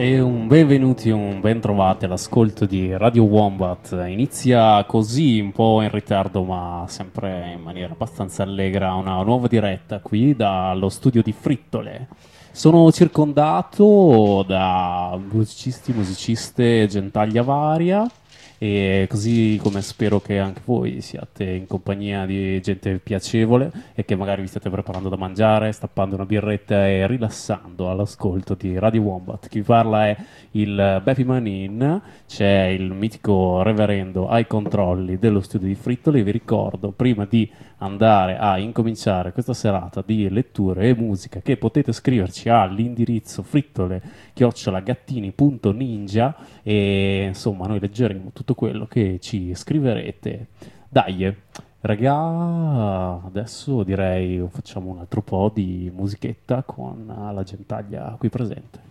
E un benvenuti, un ben trovati all'ascolto di Radio Wombat. Inizia così, un po' in ritardo, ma sempre in maniera abbastanza allegra, una nuova diretta qui dallo studio di Frittole. Sono circondato da musicisti, musiciste, gentaglia varia, e così come spero che anche voi siate in compagnia di gente piacevole e che magari vi state preparando da mangiare, stappando una birretta e rilassando all'ascolto di Radio Wombat. Chi parla è il Beppy Manin, c'è il mitico reverendo ai controlli dello studio di Frittoli. Vi ricordo, prima di andare a incominciare questa serata di letture e musica, che potete scriverci all'indirizzo frittole@gattini.ninja e insomma noi leggeremo tutto quello che ci scriverete. Dai, raga, adesso direi facciamo un altro po' di musichetta con la gentaglia qui presente.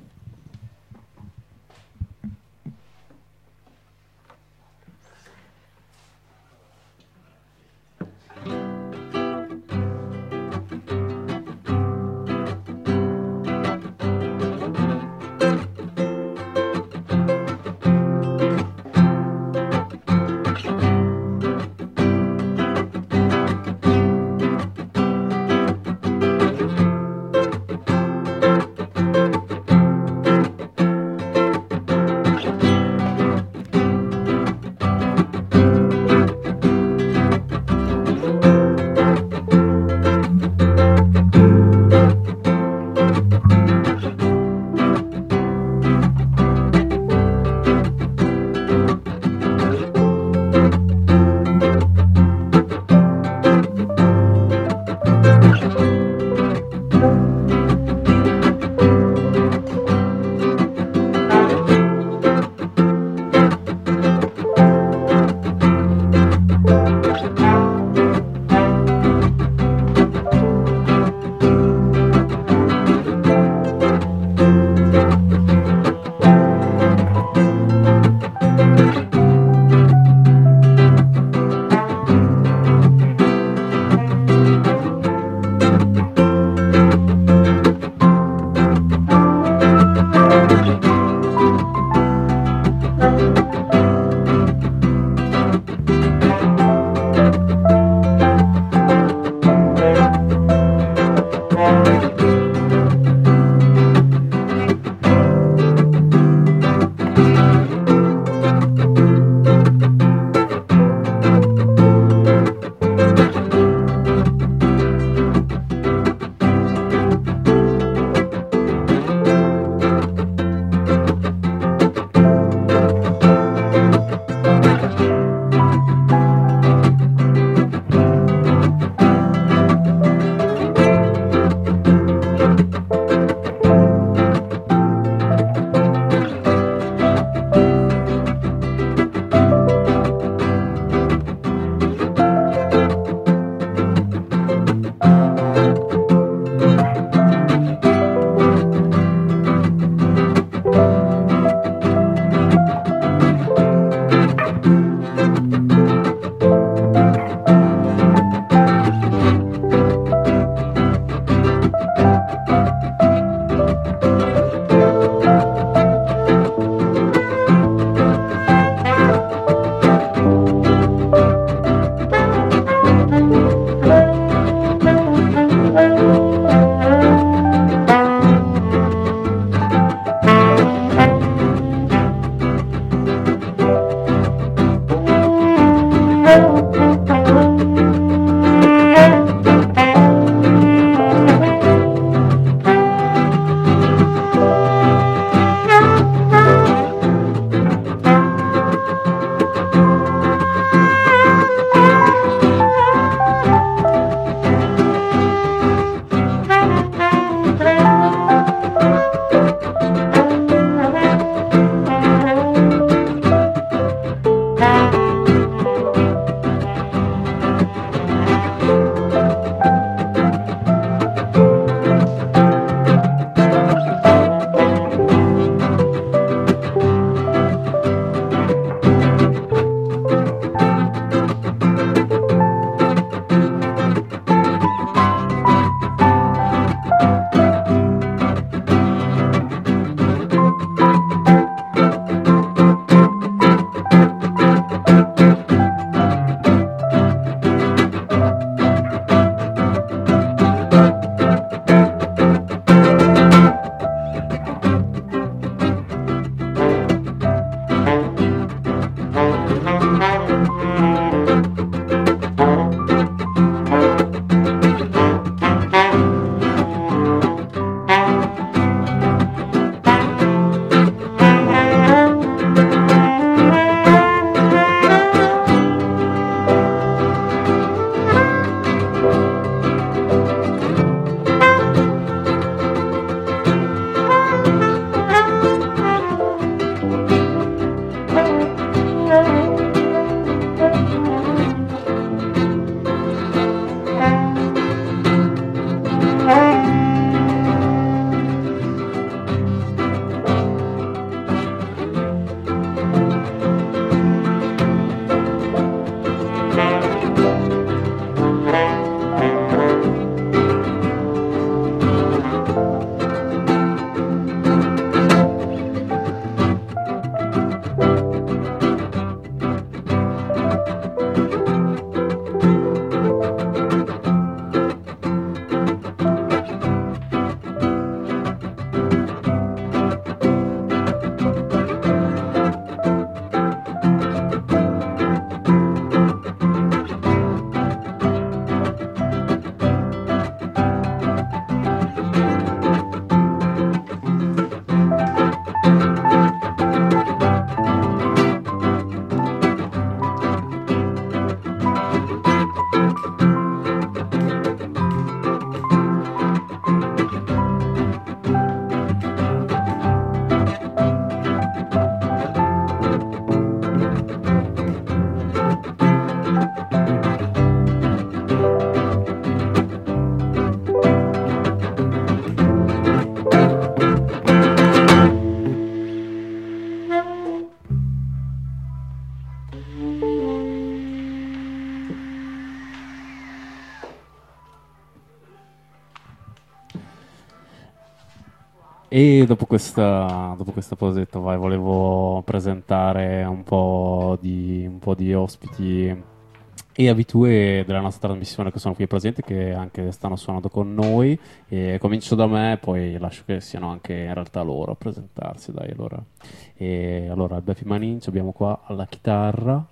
E dopo questa pausetta, vai, volevo presentare un po' di ospiti e abitudini della nostra trasmissione che sono qui presenti, che anche stanno suonando con noi. E comincio da me, poi lascio che siano anche in realtà loro a presentarsi, dai, allora. E allora, Beppi Maninci abbiamo qua alla chitarra.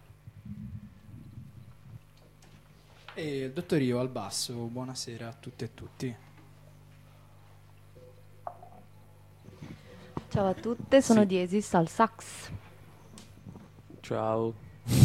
E il dottor Io al basso, buonasera a tutte e tutti. Ciao a tutte, sono Diesis al sax. Ciao,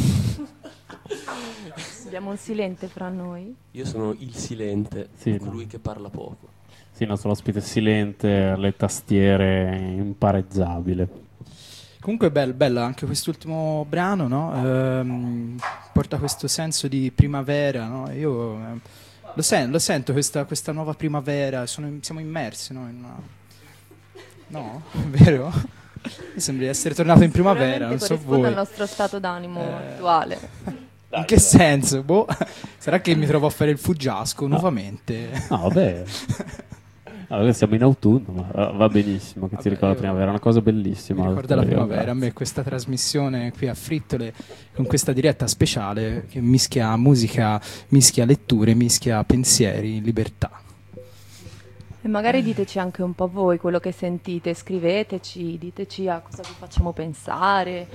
Abbiamo un silente fra noi. io sono il silente, Sì, colui che parla poco. Sì, il nostro ospite silente, le tastiere impareggiabile. Comunque bello anche quest'ultimo brano, no? Porta questo senso di primavera, no? Io lo sento questa nuova primavera, siamo immersi, no? No? È vero? Mi sembra di essere tornato in primavera, non so corrisponde voi. al nostro stato d'animo attuale. In che senso? Boh, sarà che mi trovo a fare il fuggiasco nuovamente. No, vabbè. Allora, siamo in autunno, ma va benissimo che ti Vabbè, ricorda la io- primavera, è una cosa bellissima. Mi ricorda la Io, primavera, a grazie. me questa trasmissione qui a Frittole, con questa diretta speciale che mischia musica, mischia letture, mischia pensieri, libertà. E magari diteci anche un po' voi quello che sentite, scriveteci, diteci a cosa vi facciamo pensare,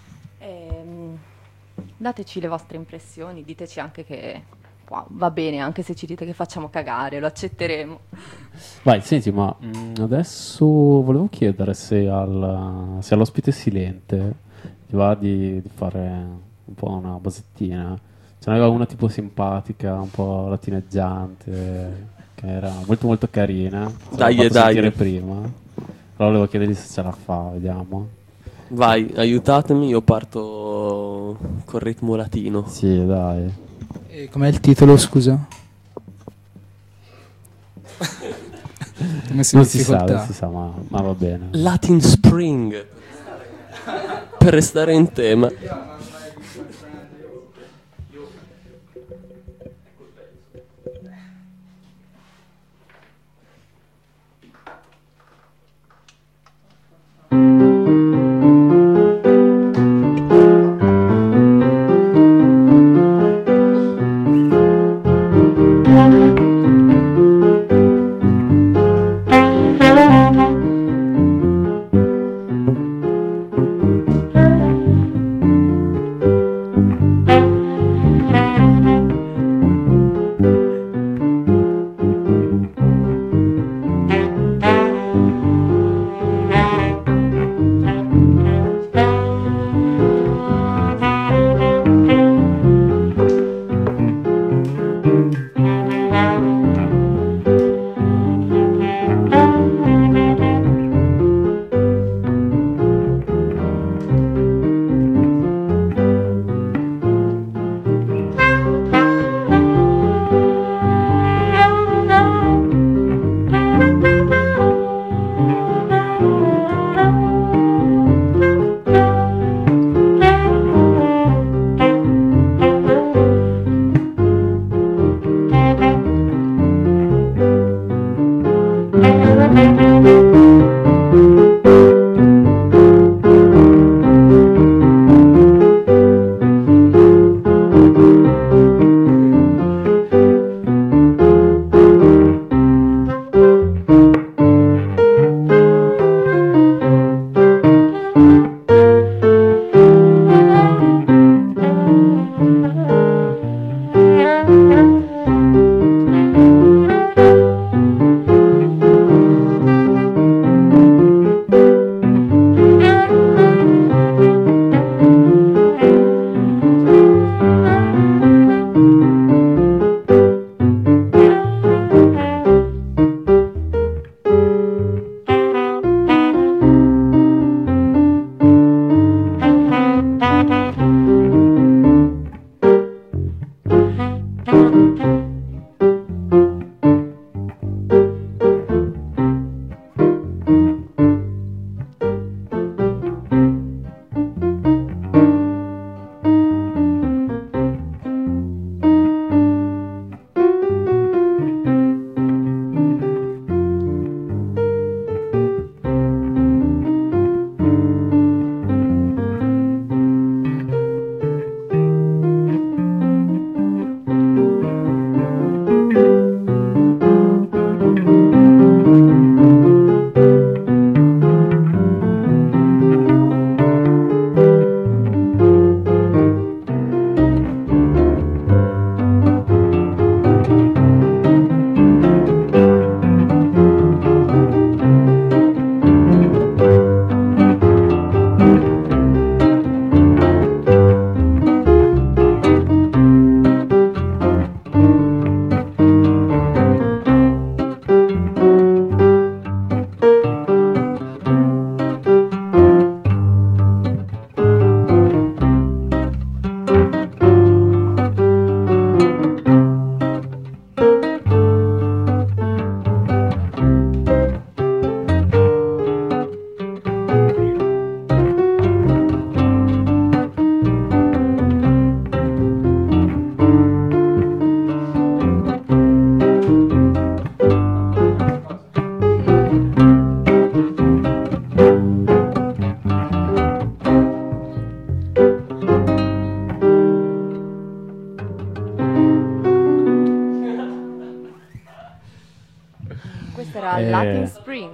dateci le vostre impressioni, diteci anche che wow, va bene, anche se ci dite che facciamo cagare, lo accetteremo. Vai, senti, ma adesso volevo chiedere se all'ospite silente ti va di fare un po' una basettina. Ce n'aveva una tipo simpatica, un po' latineggiante, che era molto molto carina. Ce Dai, l'ho fatto dai. sentire prima. Allora volevo chiedergli se ce la fa, vediamo. Vai, aiutatemi, io parto col ritmo latino. Sì, dai. E com'è il titolo, scusa? Non si sa, ma va bene. Latin Spring, per restare in tema.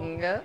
Spring.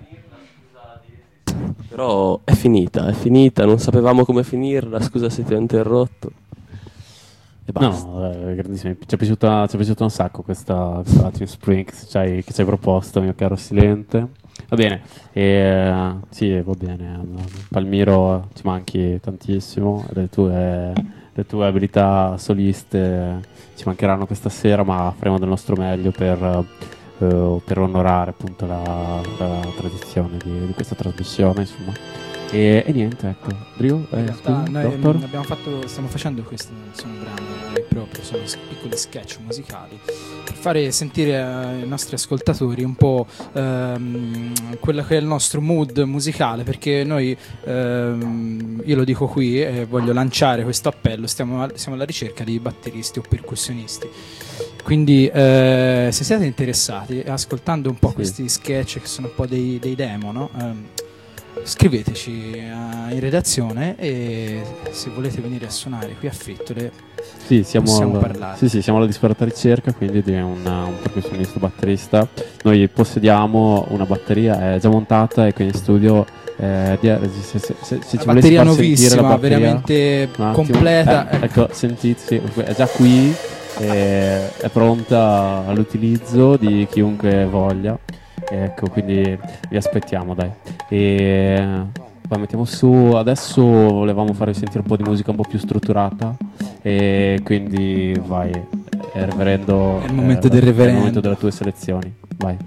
Però è finita, non sapevamo come finirla, scusa se ti ho interrotto. E basta. No, grandissimo. Ci è piaciuta un sacco questa Team Spring che ci hai proposto, mio caro Silente. Va bene, sì, va bene. Palmiro, ci manchi tantissimo. Le tue abilità soliste ci mancheranno questa sera, ma faremo del nostro meglio per onorare appunto la tradizione di questa trasmissione, insomma. E niente, ecco, Drew, In realtà tu, noi Doctor? stiamo facendo questi, non sono brani veri e propri, sono piccoli sketch musicali per fare sentire ai nostri ascoltatori un po' quello che è il nostro mood musicale, perché noi, io lo dico qui e voglio lanciare questo appello, siamo alla ricerca di batteristi o percussionisti. Quindi se siete interessati, ascoltando un po' Sì. questi sketch che sono un po' dei demo, no? Scriveteci in redazione e se volete venire a suonare qui a Frittole Sì, possiamo parlare. sì, siamo alla disperata ricerca quindi di un percussionista batterista. Noi possediamo una batteria, è già montata e qui in studio. Se ci La volessi batteria far sentire nuovissima, la batteria, veramente un attimo. completa. Ecco, sentite, sì, è già qui, è pronta all'utilizzo di chiunque voglia. Ecco, quindi vi aspettiamo, dai. E poi mettiamo su. Adesso volevamo farvi sentire un po' di musica un po' più strutturata. E quindi vai, reverendo. È il momento del È il reverendo. momento delle tue selezioni. Vai.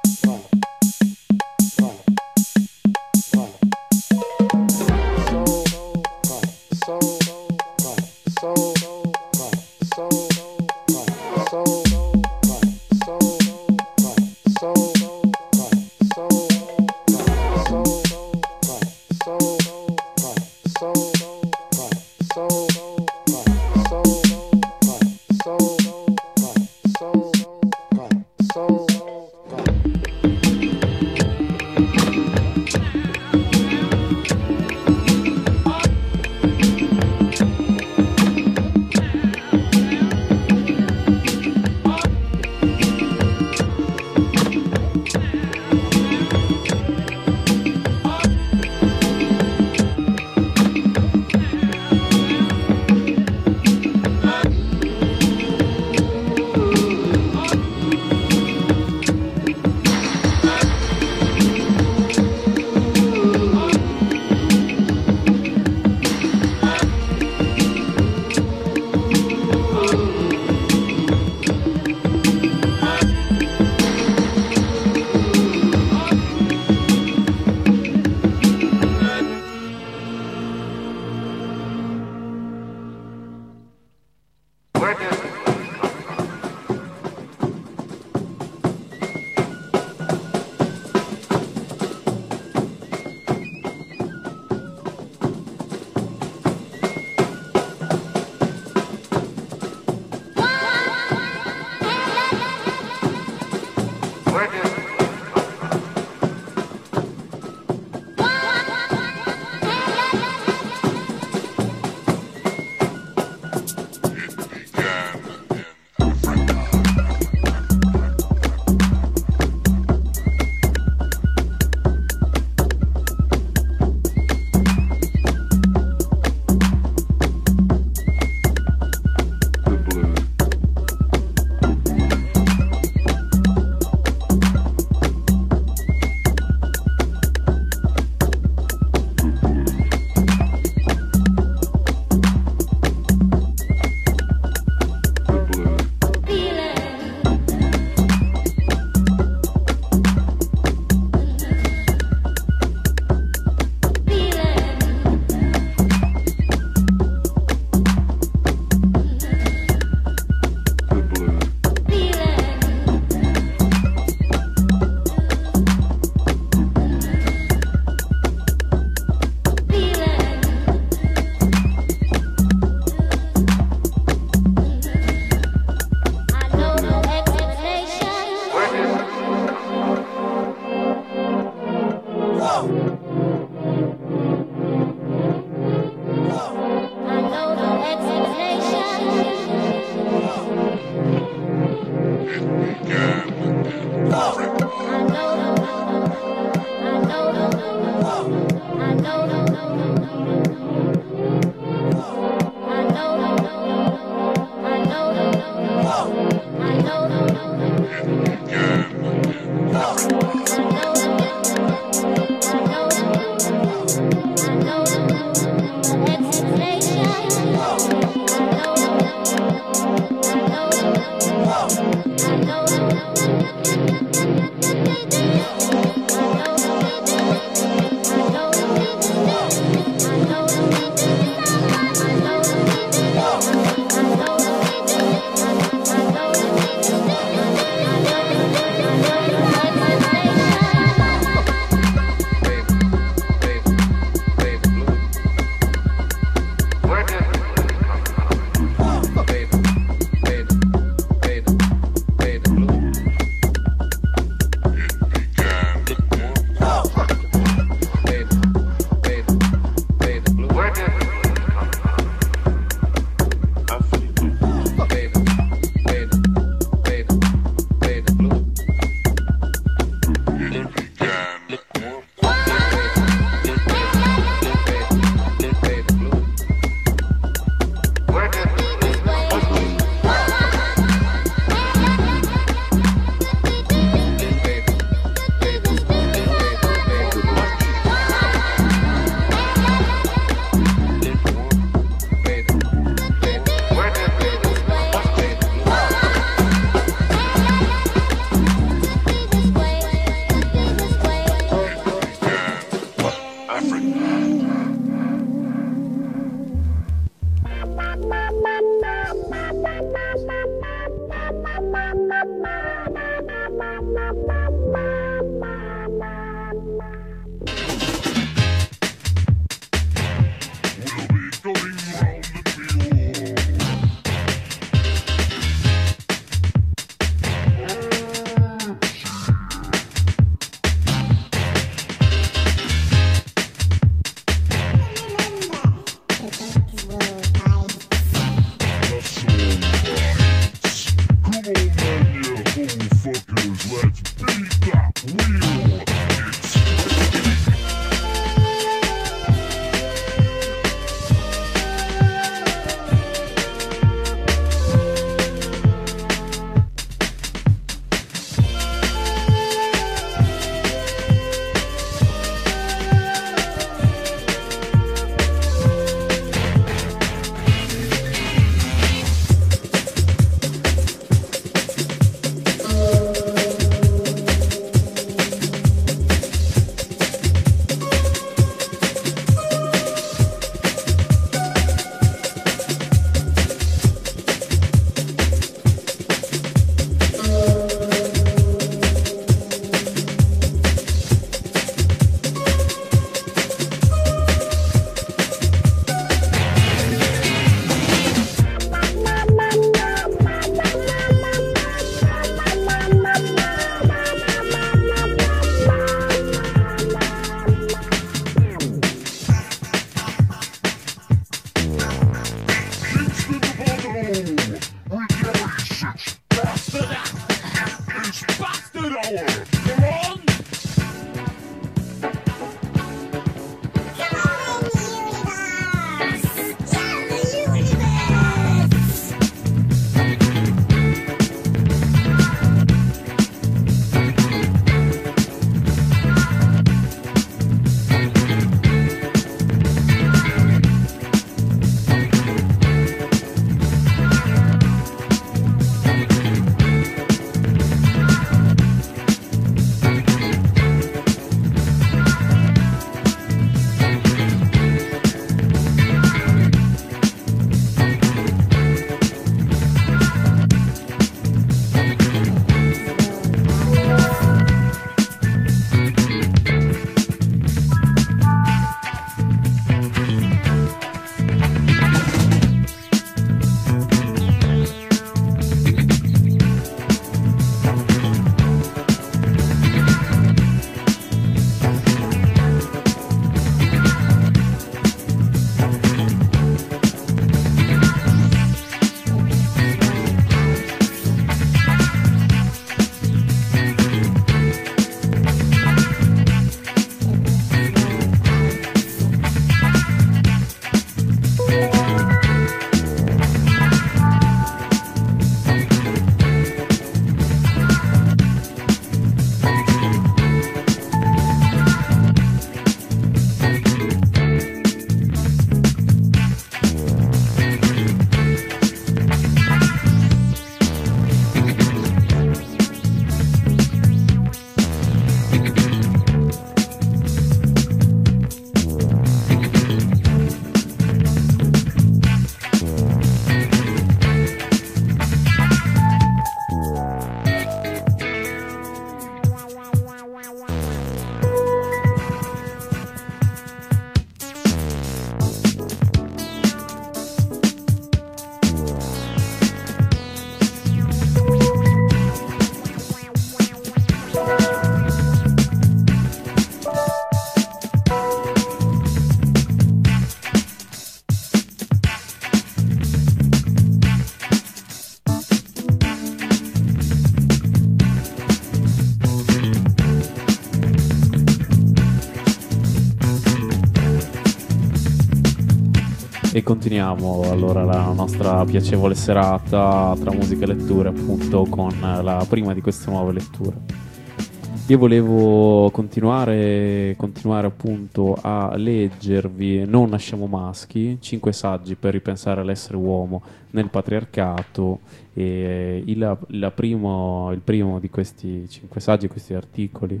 E continuiamo allora la nostra piacevole serata tra musica e letture, appunto, con la prima di queste nuove letture. Io volevo continuare appunto a leggervi Non nasciamo maschi, 5 saggi per ripensare all'essere uomo nel patriarcato, e il primo di questi 5 saggi, questi articoli,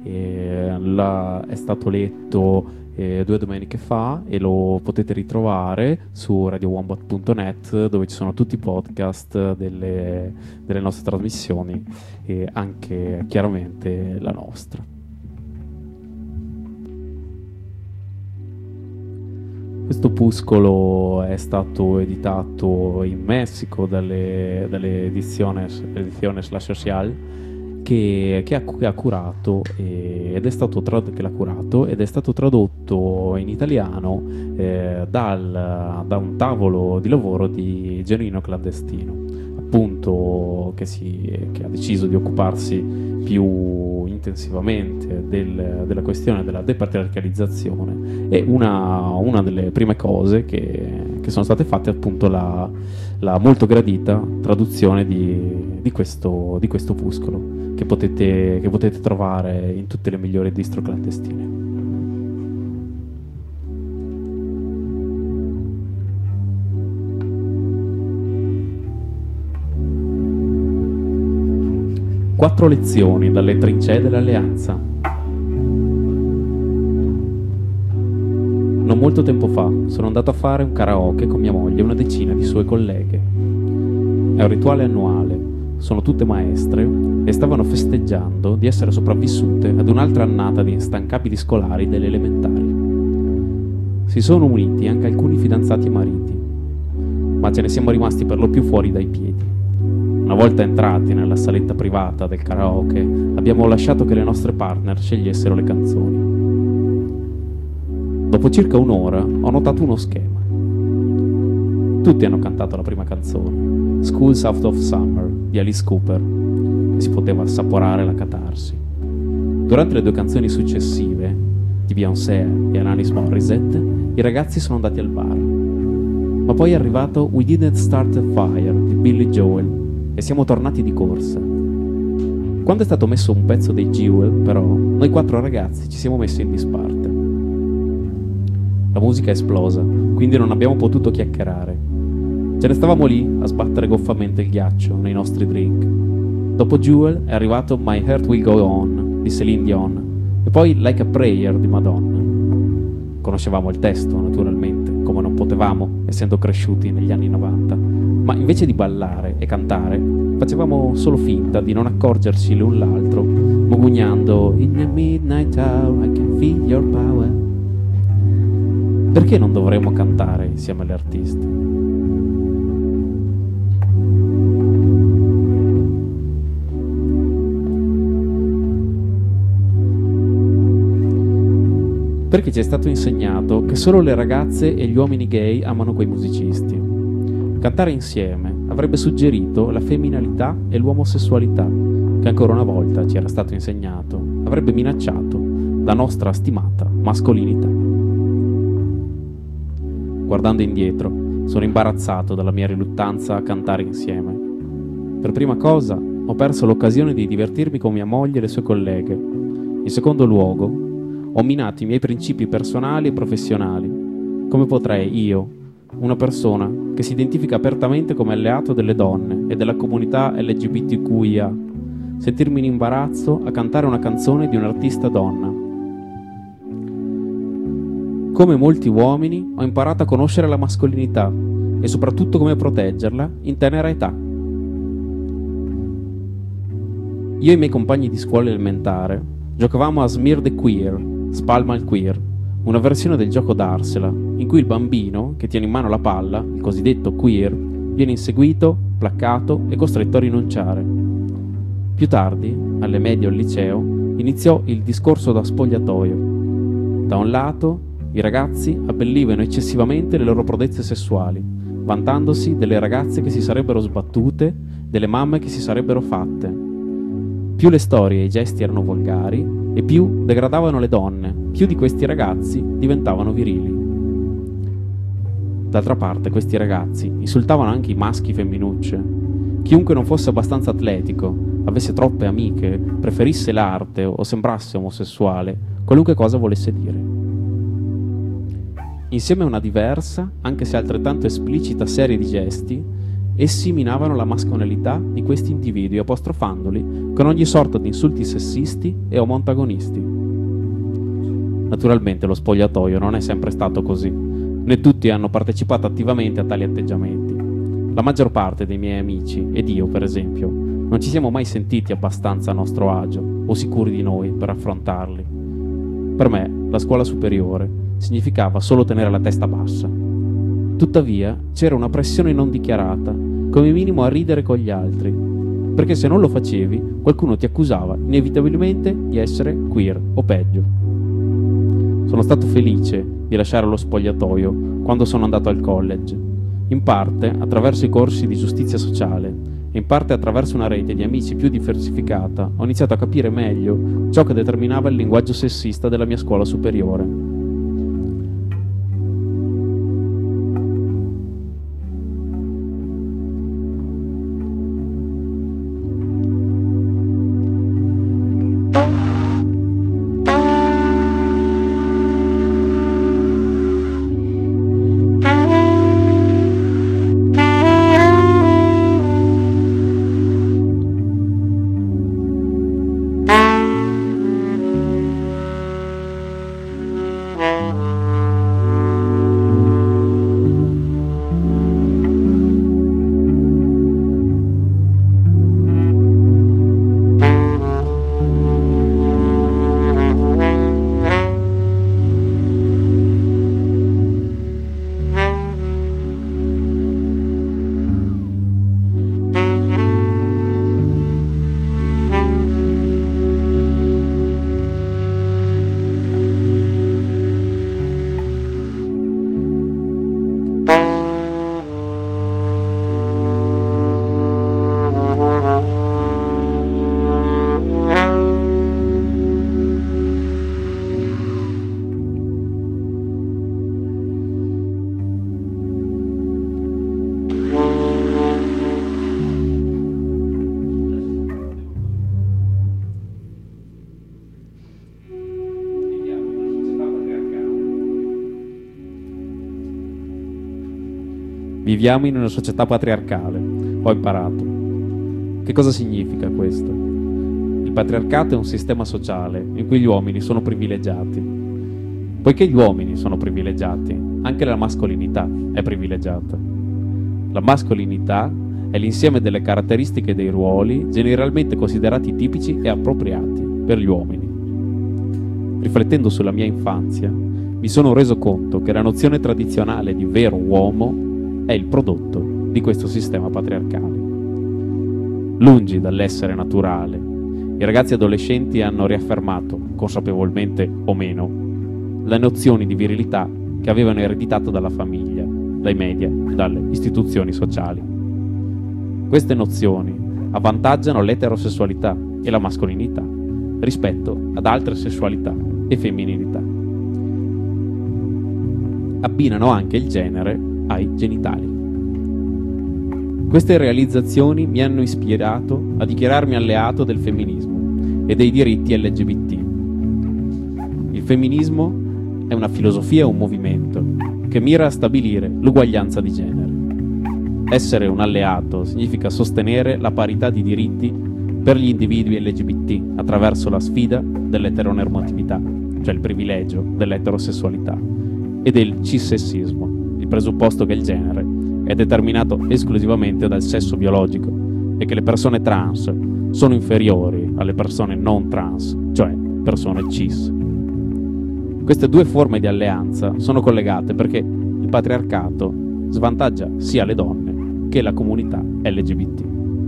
è stato letto 2 domeniche fa e lo potete ritrovare su radiowombat.net, dove ci sono tutti i podcast delle nostre trasmissioni e anche chiaramente la nostra. Questo opuscolo è stato editato in Messico dalle Ediciones La Social, che ha curato ed è stato tradotto in italiano da un tavolo di lavoro di Genuino Clandestino, appunto, che ha deciso di occuparsi più intensivamente della questione della depatriarcalizzazione. E una delle prime cose che sono state fatte è appunto la molto gradita traduzione di questo opuscolo, che potete trovare in tutte le migliori distro clandestine. Quattro lezioni dalle trincee dell'Alleanza. Non molto tempo fa sono andato a fare un karaoke con mia moglie e una decina di sue colleghe. È un rituale annuale. Sono tutte maestre e stavano festeggiando di essere sopravvissute ad un'altra annata di instancabili scolari delle elementari. Si sono uniti anche alcuni fidanzati e mariti, ma ce ne siamo rimasti per lo più fuori dai piedi. Una volta entrati nella saletta privata del karaoke, abbiamo lasciato che le nostre partner scegliessero le canzoni. Dopo circa un'ora ho notato uno schema. Tutti hanno cantato la prima canzone, Schools Out of Summer di Alice Cooper, e si poteva assaporare la catarsi. Durante le 2 canzoni successive, di Beyoncé e Alanis Morissette, i ragazzi sono andati al bar. Ma poi è arrivato We Didn't Start a Fire di Billy Joel e siamo tornati di corsa. Quando è stato messo un pezzo dei Jewel, però, noi 4 ragazzi ci siamo messi in disparte. La musica è esplosa, quindi non abbiamo potuto chiacchierare. Ce ne stavamo lì a sbattere goffamente il ghiaccio nei nostri drink. Dopo Jewel è arrivato My Heart Will Go On di Celine Dion e poi Like a Prayer di Madonna. Conoscevamo il testo, naturalmente, come non potevamo, essendo cresciuti negli anni 90, ma invece di ballare e cantare facevamo solo finta di non accorgerci l'un l'altro, mugugnando In the midnight hour I can feel your power. Perché non dovremmo cantare insieme alle artiste? Perché ci è stato insegnato che solo le ragazze e gli uomini gay amano quei musicisti. Cantare insieme avrebbe suggerito la femminilità e l'omosessualità, che ancora una volta ci era stato insegnato, avrebbe minacciato la nostra stimata mascolinità. Guardando indietro, sono imbarazzato dalla mia riluttanza a cantare insieme. Per prima cosa, ho perso l'occasione di divertirmi con mia moglie e le sue colleghe. In secondo luogo, ho minato i miei principi personali e professionali. Come potrei io, una persona che si identifica apertamente come alleato delle donne e della comunità LGBTQIA, sentirmi in imbarazzo a cantare una canzone di un'artista donna? Come molti uomini, ho imparato a conoscere la mascolinità e soprattutto come proteggerla in tenera età. Io e i miei compagni di scuola elementare giocavamo a Smear the Queer, Spalma il Queer, una versione del gioco d'Arsela, in cui il bambino, che tiene in mano la palla, il cosiddetto queer, viene inseguito, placcato e costretto a rinunciare. Più tardi, alle medie o al liceo, iniziò il discorso da spogliatoio. Da un lato, i ragazzi abbellivano eccessivamente le loro prodezze sessuali, vantandosi delle ragazze che si sarebbero sbattute, delle mamme che si sarebbero fatte. Più le storie e i gesti erano volgari, e più degradavano le donne, più di questi ragazzi diventavano virili. D'altra parte, questi ragazzi insultavano anche i maschi femminucce. Chiunque non fosse abbastanza atletico, avesse troppe amiche, preferisse l'arte o sembrasse omosessuale, qualunque cosa volesse dire. Insieme a una diversa, anche se altrettanto esplicita serie di gesti, essi minavano la mascolinità di questi individui apostrofandoli con ogni sorta di insulti sessisti e omantagonisti. Naturalmente lo spogliatoio non è sempre stato così, né tutti hanno partecipato attivamente a tali atteggiamenti. La maggior parte dei miei amici, ed io per esempio, non ci siamo mai sentiti abbastanza a nostro agio o sicuri di noi per affrontarli. Per me la scuola superiore significava solo tenere la testa bassa. Tuttavia c'era una pressione non dichiarata, come minimo a ridere con gli altri, perché se non lo facevi qualcuno ti accusava inevitabilmente di essere queer o peggio. Sono stato felice di lasciare lo spogliatoio quando sono andato al college, in parte attraverso i corsi di giustizia sociale e in parte attraverso una rete di amici più diversificata ho iniziato a capire meglio ciò che determinava il linguaggio sessista della mia scuola superiore. Viviamo in una società patriarcale, ho imparato. Che cosa significa questo? Il patriarcato è un sistema sociale in cui gli uomini sono privilegiati. Poiché gli uomini sono privilegiati, anche la mascolinità è privilegiata. La mascolinità è l'insieme delle caratteristiche dei ruoli generalmente considerati tipici e appropriati per gli uomini. Riflettendo sulla mia infanzia, mi sono reso conto che la nozione tradizionale di vero uomo è il prodotto di questo sistema patriarcale. Lungi dall'essere naturale, i ragazzi adolescenti hanno riaffermato, consapevolmente o meno, le nozioni di virilità che avevano ereditato dalla famiglia, dai media e dalle istituzioni sociali. Queste nozioni avvantaggiano l'eterosessualità e la mascolinità rispetto ad altre sessualità e femminilità. Abbinano anche il genere ai genitali. Queste realizzazioni mi hanno ispirato a dichiararmi alleato del femminismo e dei diritti LGBT. Il femminismo è una filosofia e un movimento che mira a stabilire l'uguaglianza di genere. Essere un alleato significa sostenere la parità di diritti per gli individui LGBT attraverso la sfida dell'eteronormatività, cioè il privilegio dell'eterosessualità, e del cissessismo, il presupposto che il genere è determinato esclusivamente dal sesso biologico e che le persone trans sono inferiori alle persone non trans, cioè persone cis. Queste due forme di alleanza sono collegate perché il patriarcato svantaggia sia le donne che la comunità LGBT.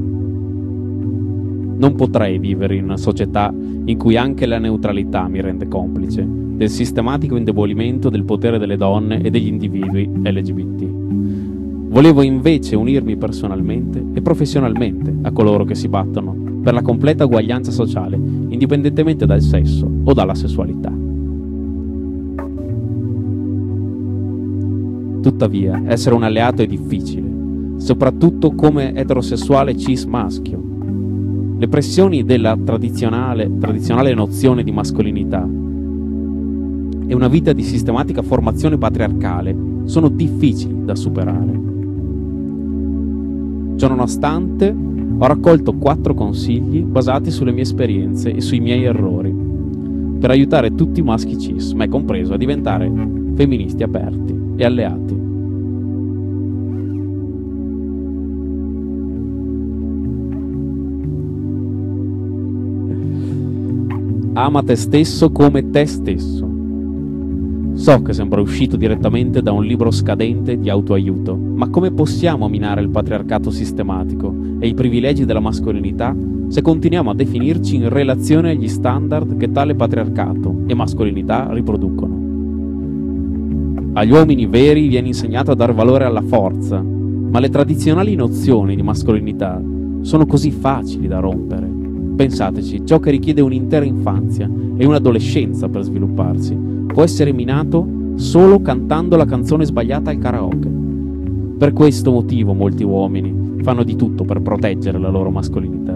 Non potrei vivere in una società in cui anche la neutralità mi rende complice del sistematico indebolimento del potere delle donne e degli individui LGBT. Volevo invece unirmi personalmente e professionalmente a coloro che si battono per la completa uguaglianza sociale, indipendentemente dal sesso o dalla sessualità. Tuttavia, essere un alleato è difficile, soprattutto come eterosessuale cis maschio. Le pressioni della tradizionale nozione di mascolinità e una vita di sistematica formazione patriarcale sono difficili da superare. Ciononostante, ho raccolto 4 consigli basati sulle mie esperienze e sui miei errori per aiutare tutti i maschi cis, me compreso, a diventare femministi aperti e alleati. Ama te stesso come te stesso. So che sembra uscito direttamente da un libro scadente di autoaiuto, ma come possiamo minare il patriarcato sistematico e i privilegi della mascolinità se continuiamo a definirci in relazione agli standard che tale patriarcato e mascolinità riproducono? Agli uomini veri viene insegnato a dar valore alla forza, ma le tradizionali nozioni di mascolinità sono così facili da rompere. Pensateci, ciò che richiede un'intera infanzia e un'adolescenza per svilupparsi può essere minato solo cantando la canzone sbagliata al karaoke. Per questo motivo molti uomini fanno di tutto per proteggere la loro mascolinità.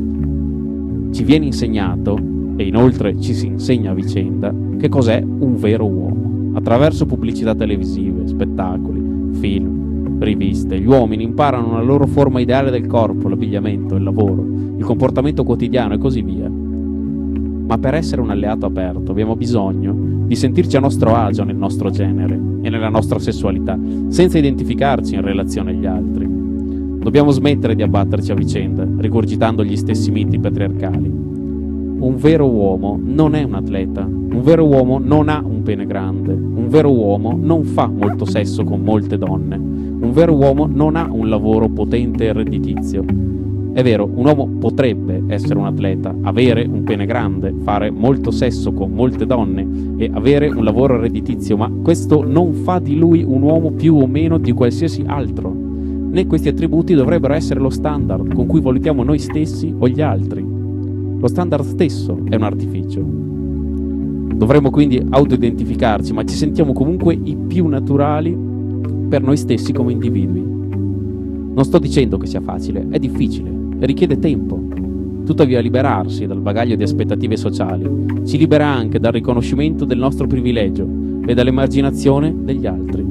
Ci viene insegnato, e inoltre ci si insegna a vicenda, che cos'è un vero uomo. Attraverso pubblicità televisive, spettacoli, film, riviste, gli uomini imparano la loro forma ideale del corpo, l'abbigliamento, il lavoro, il comportamento quotidiano e così via. Ma per essere un alleato aperto abbiamo bisogno di sentirci a nostro agio nel nostro genere e nella nostra sessualità, senza identificarci in relazione agli altri. Dobbiamo smettere di abbatterci a vicenda, rigurgitando gli stessi miti patriarcali. Un vero uomo non è un atleta, un vero uomo non ha un pene grande, un vero uomo non fa molto sesso con molte donne, un vero uomo non ha un lavoro potente e redditizio. È vero, un uomo potrebbe essere un atleta, avere un pene grande, fare molto sesso con molte donne e avere un lavoro redditizio, ma questo non fa di lui un uomo più o meno di qualsiasi altro, né questi attributi dovrebbero essere lo standard con cui valutiamo noi stessi o gli altri. Lo standard stesso è un artificio. Dovremmo quindi autoidentificarci, ma ci sentiamo comunque i più naturali per noi stessi come individui. Non sto dicendo che sia facile, è difficile e richiede tempo. Tuttavia liberarsi dal bagaglio di aspettative sociali ci libera anche dal riconoscimento del nostro privilegio e dall'emarginazione degli altri.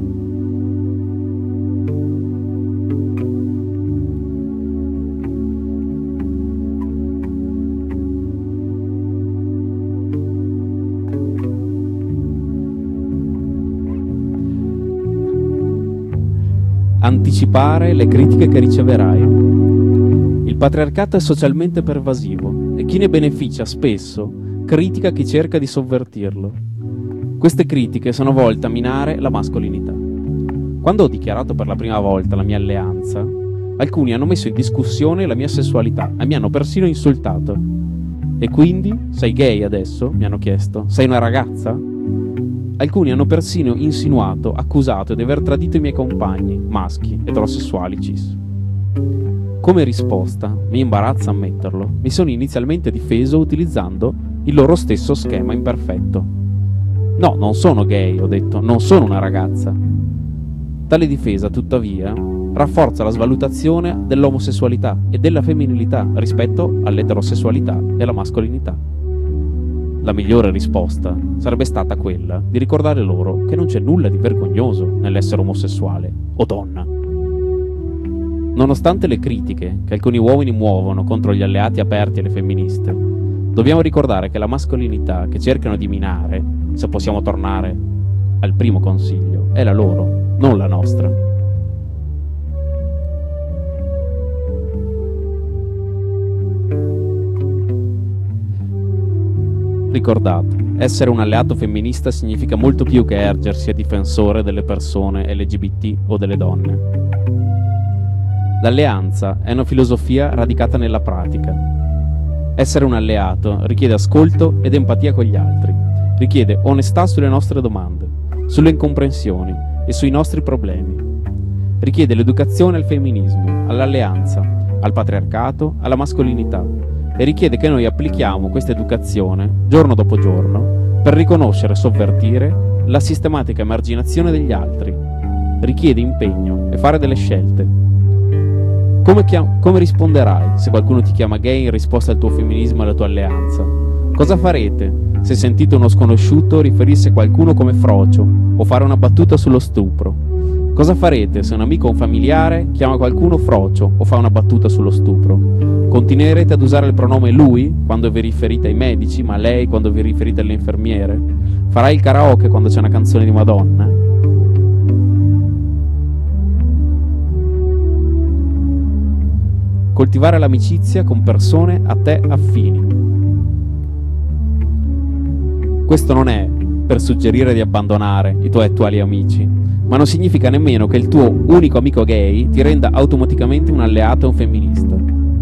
Anticipare le critiche che riceverai. Il patriarcato è socialmente pervasivo e chi ne beneficia spesso critica chi cerca di sovvertirlo. Queste critiche sono volte a minare la mascolinità. Quando ho dichiarato per la prima volta la mia alleanza, alcuni hanno messo in discussione la mia sessualità e mi hanno persino insultato. E quindi, sei gay adesso? Mi hanno chiesto. Sei una ragazza? Alcuni hanno persino insinuato, accusato di aver tradito i miei compagni, maschi, eterosessuali, cis. Come risposta, mi imbarazza ammetterlo, mi sono inizialmente difeso utilizzando il loro stesso schema imperfetto. No, non sono gay, ho detto, non sono una ragazza. Tale difesa, tuttavia, rafforza la svalutazione dell'omosessualità e della femminilità rispetto all'eterosessualità e alla mascolinità. La migliore risposta sarebbe stata quella di ricordare loro che non c'è nulla di vergognoso nell'essere omosessuale o donna. Nonostante le critiche che alcuni uomini muovono contro gli alleati aperti e le femministe, dobbiamo ricordare che la mascolinità che cercano di minare, se possiamo tornare al primo consiglio, è la loro, non la nostra. Ricordate, essere un alleato femminista significa molto più che ergersi a difensore delle persone LGBT o delle donne. L'alleanza è una filosofia radicata nella pratica. Essere un alleato richiede ascolto ed empatia con gli altri, richiede onestà sulle nostre domande, sulle incomprensioni e sui nostri problemi. Richiede l'educazione al femminismo, all'alleanza, al patriarcato, alla mascolinità, e richiede che noi applichiamo questa educazione giorno dopo giorno per riconoscere e sovvertire la sistematica emarginazione degli altri, richiede impegno e fare delle scelte. Come risponderai se qualcuno ti chiama gay in risposta al tuo femminismo e alla tua alleanza? Cosa farete se sentite uno sconosciuto riferirsi a qualcuno come frocio o fare una battuta sullo stupro? Cosa farete se un amico o un familiare chiama qualcuno frocio o fa una battuta sullo stupro? Continuerete ad usare il pronome lui quando vi riferite ai medici, ma lei quando vi riferite alle infermiere? Farai il karaoke quando c'è una canzone di Madonna? Coltivare l'amicizia con persone a te affini. Questo non è per suggerire di abbandonare i tuoi attuali amici, ma non significa nemmeno che il tuo unico amico gay ti renda automaticamente un alleato e un femminista.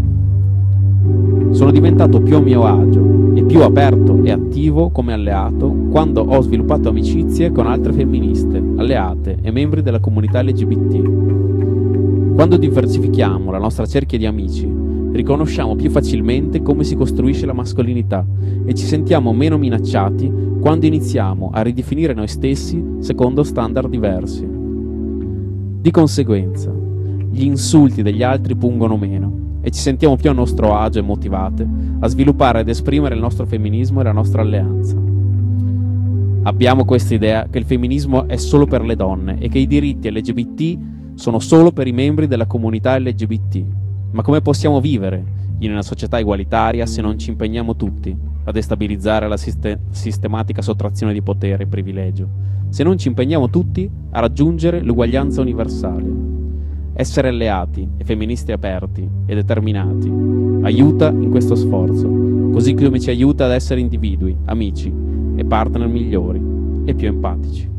Sono diventato più a mio agio e più aperto e attivo come alleato quando ho sviluppato amicizie con altre femministe, alleate e membri della comunità LGBT. Quando diversifichiamo la nostra cerchia di amici, riconosciamo più facilmente come si costruisce la mascolinità e ci sentiamo meno minacciati quando iniziamo a ridefinire noi stessi secondo standard diversi. Di conseguenza, gli insulti degli altri pungono meno e ci sentiamo più a nostro agio e motivate a sviluppare ed esprimere il nostro femminismo e la nostra alleanza. Abbiamo questa idea che il femminismo è solo per le donne e che i diritti LGBT sono solo per i membri della comunità LGBT. Ma come possiamo vivere in una società egualitaria se non ci impegniamo tutti a destabilizzare la sistematica sottrazione di potere e privilegio? Se non ci impegniamo tutti a raggiungere l'uguaglianza universale? Essere alleati e femministi aperti e determinati aiuta in questo sforzo, così come ci aiuta ad essere individui, amici e partner migliori e più empatici.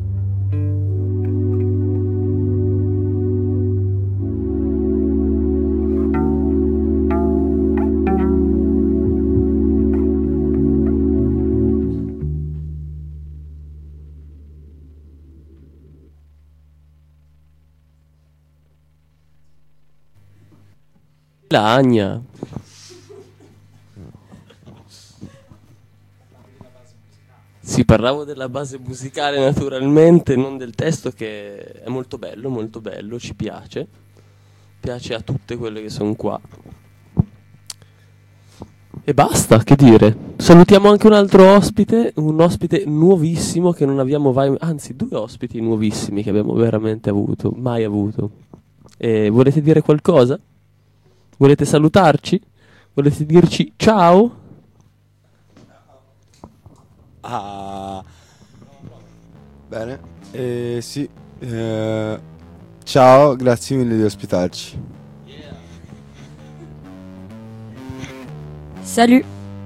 Lagna. Sì, parlavo della base musicale naturalmente, non del testo, che è molto bello, ci piace. Piace a tutte quelle che sono qua. E basta, che dire. Salutiamo anche un altro ospite, un ospite nuovissimo che non abbiamo mai... Anzi, 2 ospiti nuovissimi che abbiamo veramente mai avuto. E volete dire qualcosa? Volete salutarci? Volete dirci ciao? Bene, sì. Ciao, grazie mille di ospitarci. Salut.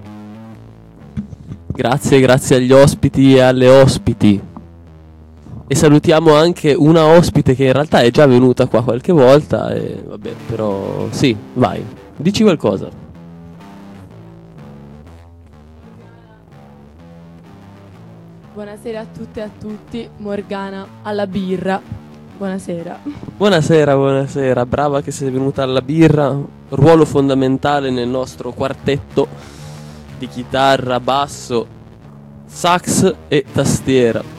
Grazie agli ospiti e alle ospiti. E salutiamo anche una ospite che in realtà è già venuta qua qualche volta e vabbè, però sì, vai, dici qualcosa. Buonasera a tutte e a tutti, Morgana alla birra. Buonasera. Buonasera, brava che sei venuta alla birra, ruolo fondamentale nel nostro quartetto di chitarra, basso, sax e tastiera.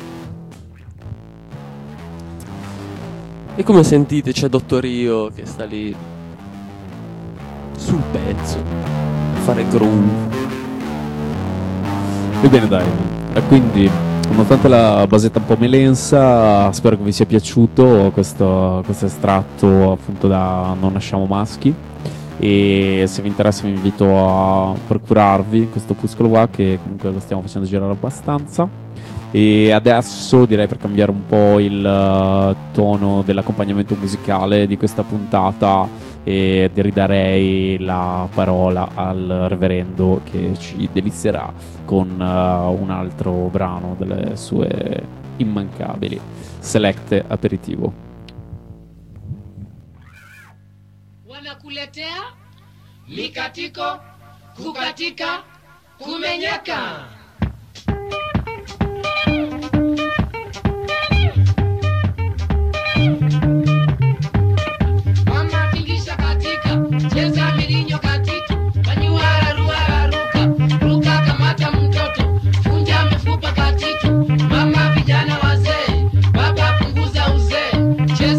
E come sentite c'è Dottor Io che sta lì sul pezzo a fare groove. Ebbene dai, e quindi nonostante la basetta un po' melensa, spero che vi sia piaciuto questo estratto appunto da Non nasciamo maschi, e se vi interessa vi invito a procurarvi questo opuscolo qua, che comunque lo stiamo facendo girare abbastanza. E adesso direi, per cambiare un po' il tono dell'accompagnamento musicale di questa puntata, ridarei la parola al reverendo che ci delizierà con un altro brano delle sue immancabili Select Aperitivo. Wanakuletea mikatiko, kukatika, kumenyeka. Mama tingisha katika, cheza mirinyo katika, kanyuara ruara ruka kamata mtoto, funja mifupa katika, mama vijana wazee, baba punguza uzee, cheza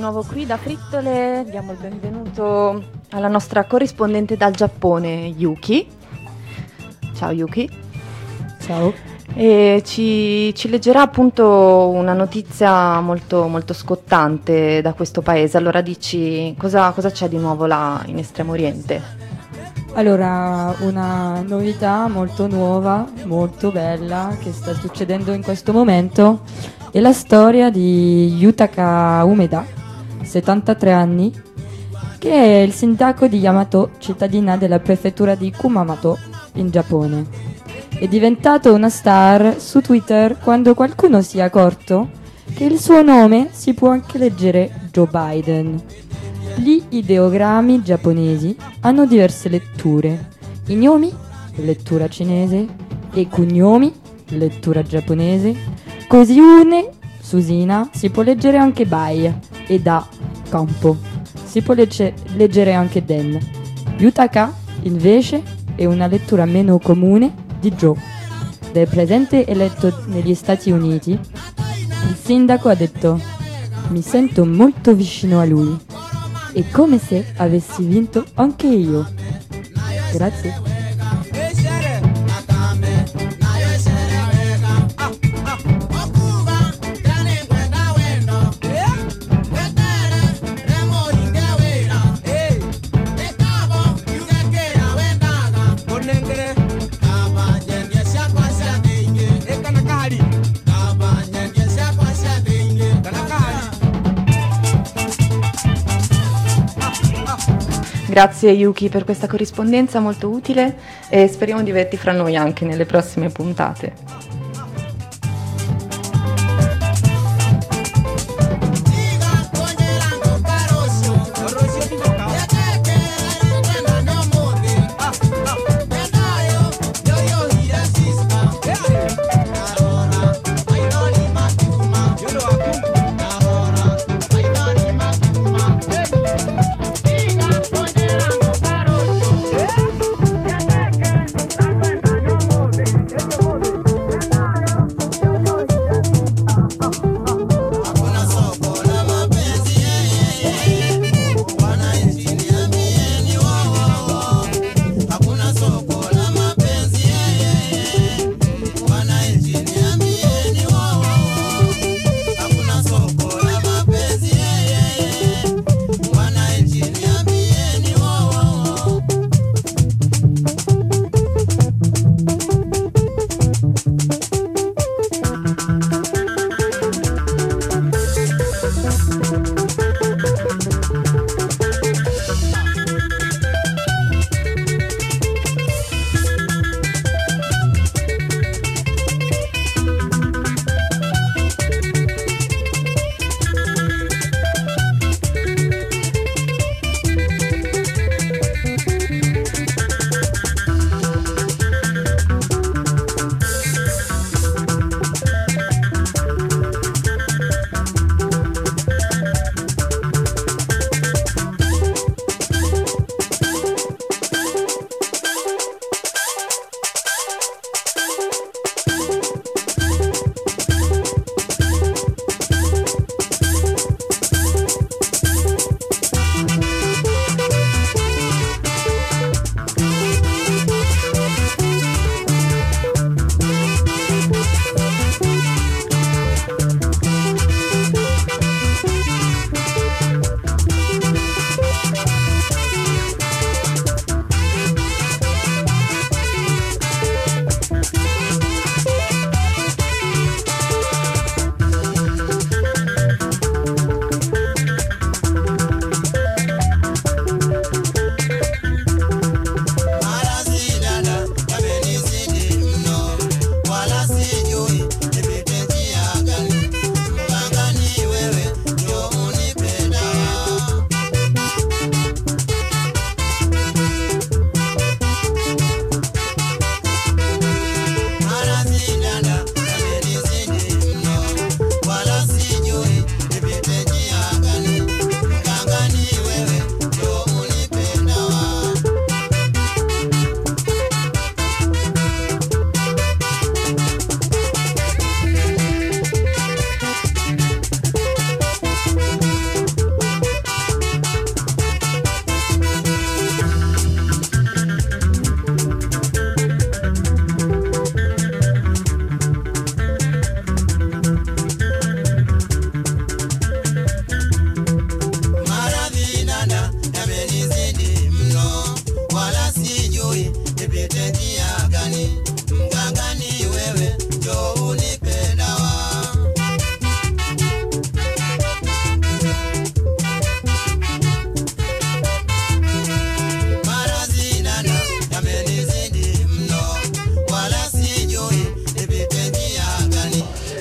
nuovo qui da Frittole, diamo il benvenuto alla nostra corrispondente dal Giappone, Yuki. Ciao Yuki. Ciao. E ci leggerà appunto una notizia molto, molto scottante da questo paese. Allora dici cosa c'è di nuovo là in Estremo Oriente? Allora, una novità molto nuova, molto bella, che sta succedendo in questo momento, è la storia di Yutaka Umeda, 73 anni, che è il sindaco di Yamato, cittadina della prefettura di Kumamoto, in Giappone. È diventato una star su Twitter quando qualcuno si è accorto che il suo nome si può anche leggere Joe Biden. Gli ideogrammi giapponesi hanno diverse letture. I nomi, lettura cinese, e i cognomi, lettura giapponese. Così une, Susina, si può leggere anche Bai, e da, campo. Si può leggere anche Den. Yutaka, invece, è una lettura meno comune di Joe. Del presidente eletto negli Stati Uniti, il sindaco ha detto: mi sento molto vicino a lui. È come se avessi vinto anche io. Grazie. Grazie Yuki per questa corrispondenza molto utile e speriamo di vederti fra noi anche nelle prossime puntate.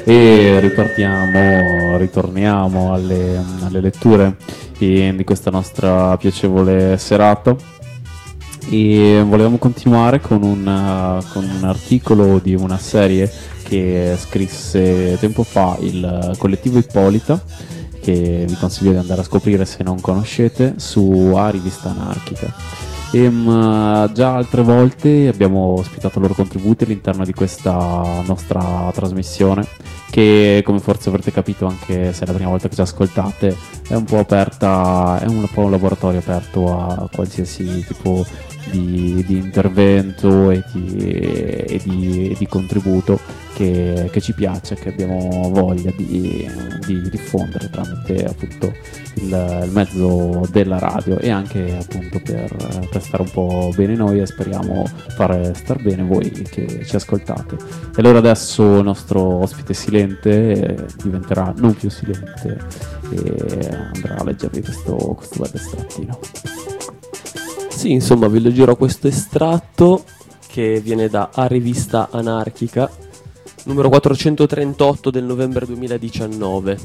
E ritorniamo alle letture di questa nostra piacevole serata. E volevamo continuare con un articolo di una serie che scrisse tempo fa il collettivo Ippolita, che vi consiglio di andare a scoprire se non conoscete, su A Rivista Anarchica. E già altre volte abbiamo ospitato i loro contributi all'interno di questa nostra trasmissione, che, come forse avrete capito anche se è la prima volta che ci ascoltate, è un po' aperta, è un po' un laboratorio aperto a qualsiasi tipo di intervento e di contributo che ci piace, che abbiamo voglia di diffondere tramite appunto il mezzo della radio, e anche appunto per stare un po' bene noi, e speriamo fare star bene voi che ci ascoltate. E allora adesso il nostro ospite silente diventerà non più silente e andrà a leggervi questo bel estrattino. Sì, insomma, vi leggerò questo estratto che viene da A Rivista Anarchica, numero 438 del novembre 2019.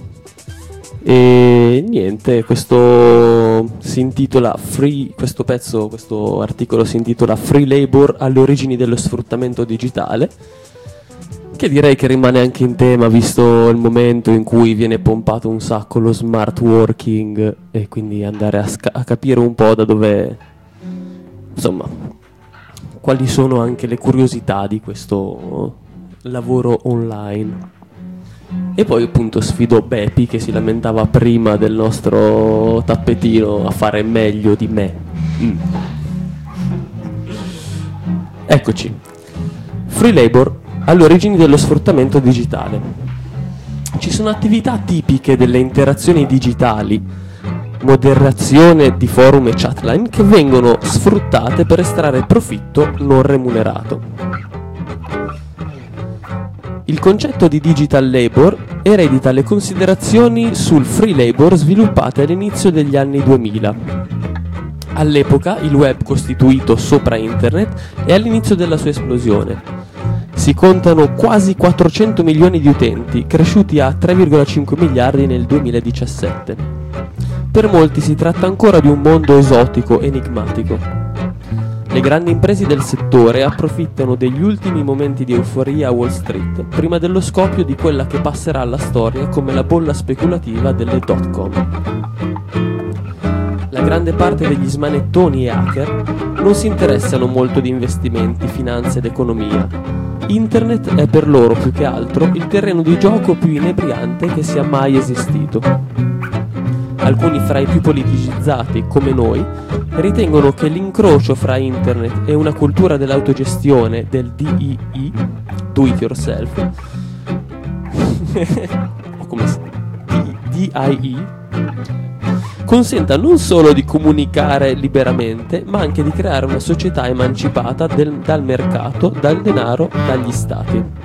E niente, questo articolo si intitola Free Labor alle origini dello sfruttamento digitale, che direi che rimane anche in tema, visto il momento in cui viene pompato un sacco lo smart working, e quindi andare a capire un po' da dove, insomma, quali sono anche le curiosità di questo lavoro online. E poi appunto sfido Bepi, che si lamentava prima del nostro tappetino, a fare meglio di me. Eccoci. Free labor alle origini dello sfruttamento digitale. Ci sono attività tipiche delle interazioni digitali, moderazione di forum e chatline, che vengono sfruttate per estrarre profitto non remunerato. Il concetto di digital labor eredita le considerazioni sul free labor sviluppate all'inizio degli anni 2000. All'epoca il web costituito sopra internet è all'inizio della sua esplosione. Si contano quasi 400 milioni di utenti, cresciuti a 3,5 miliardi nel 2017. Per molti si tratta ancora di un mondo esotico, enigmatico. Le grandi imprese del settore approfittano degli ultimi momenti di euforia a Wall Street, prima dello scoppio di quella che passerà alla storia come la bolla speculativa delle .com. La grande parte degli smanettoni e hacker non si interessano molto di investimenti, finanza ed economia. Internet è per loro più che altro il terreno di gioco più inebriante che sia mai esistito. Alcuni fra i più politicizzati, come noi, ritengono che l'incrocio fra internet e una cultura dell'autogestione, del DIY, do it yourself, o come si DIY, consenta non solo di comunicare liberamente, ma anche di creare una società emancipata dal mercato, dal denaro, dagli stati.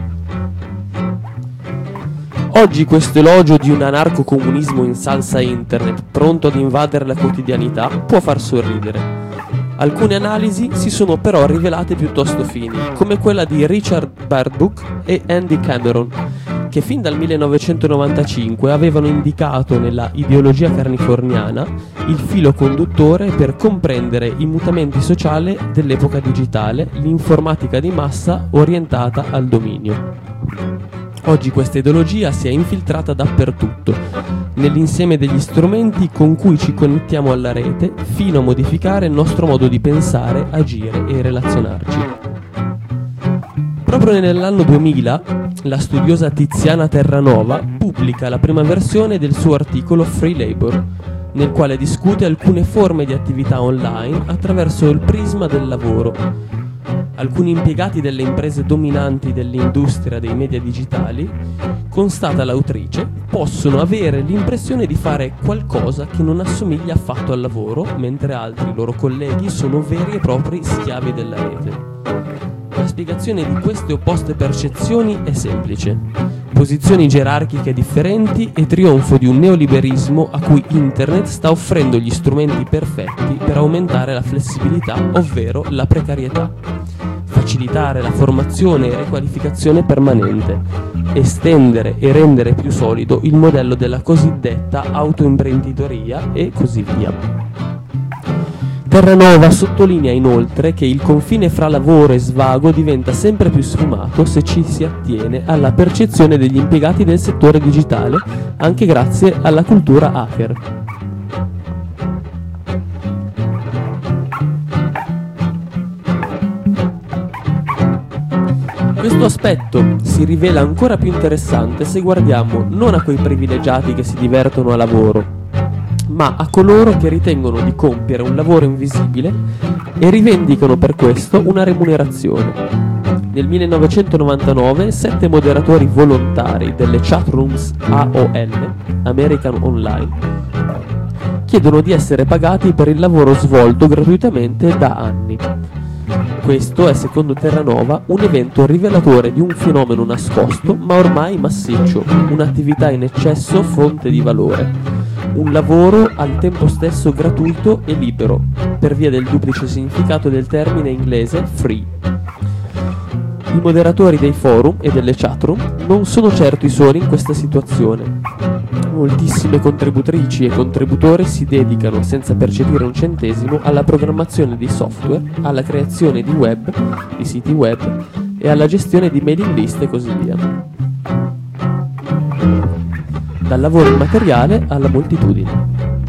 Oggi questo elogio di un anarco-comunismo in salsa internet, pronto ad invadere la quotidianità, può far sorridere. Alcune analisi si sono però rivelate piuttosto fini, come quella di Richard Bardbuck e Andy Cameron, che fin dal 1995 avevano indicato nella ideologia californiana il filo conduttore per comprendere i mutamenti sociali dell'epoca digitale, l'informatica di massa orientata al dominio. Oggi questa ideologia si è infiltrata dappertutto, nell'insieme degli strumenti con cui ci connettiamo alla rete, fino a modificare il nostro modo di pensare, agire e relazionarci. Proprio nell'anno 2000, la studiosa Tiziana Terranova pubblica la prima versione del suo articolo Free Labor, nel quale discute alcune forme di attività online attraverso il prisma del lavoro. Alcuni impiegati delle imprese dominanti dell'industria dei media digitali, constata l'autrice, possono avere l'impressione di fare qualcosa che non assomiglia affatto al lavoro, mentre altri loro colleghi sono veri e propri schiavi della rete. La spiegazione di queste opposte percezioni è semplice: posizioni gerarchiche differenti e trionfo di un neoliberismo a cui internet sta offrendo gli strumenti perfetti per aumentare la flessibilità, ovvero la precarietà, facilitare la formazione e riqualificazione permanente, estendere e rendere più solido il modello della cosiddetta autoimprenditoria e così via. Terranova sottolinea inoltre che il confine fra lavoro e svago diventa sempre più sfumato se ci si attiene alla percezione degli impiegati del settore digitale, anche grazie alla cultura hacker. Questo aspetto si rivela ancora più interessante se guardiamo non a quei privilegiati che si divertono a lavoro, ma a coloro che ritengono di compiere un lavoro invisibile e rivendicano per questo una remunerazione. Nel 1999 7 moderatori volontari delle chatrooms AOL, American Online, chiedono di essere pagati per il lavoro svolto gratuitamente da anni. Questo è, secondo Terranova, un evento rivelatore di un fenomeno nascosto ma ormai massiccio, un'attività in eccesso fonte di valore. Un lavoro al tempo stesso gratuito e libero, per via del duplice significato del termine inglese free. I moderatori dei forum e delle chatroom non sono certo i soli in questa situazione. Moltissime contributrici e contributori si dedicano, senza percepire un centesimo, alla programmazione di software, alla creazione di siti web e alla gestione di mailing list e così via. Dal lavoro immateriale alla moltitudine.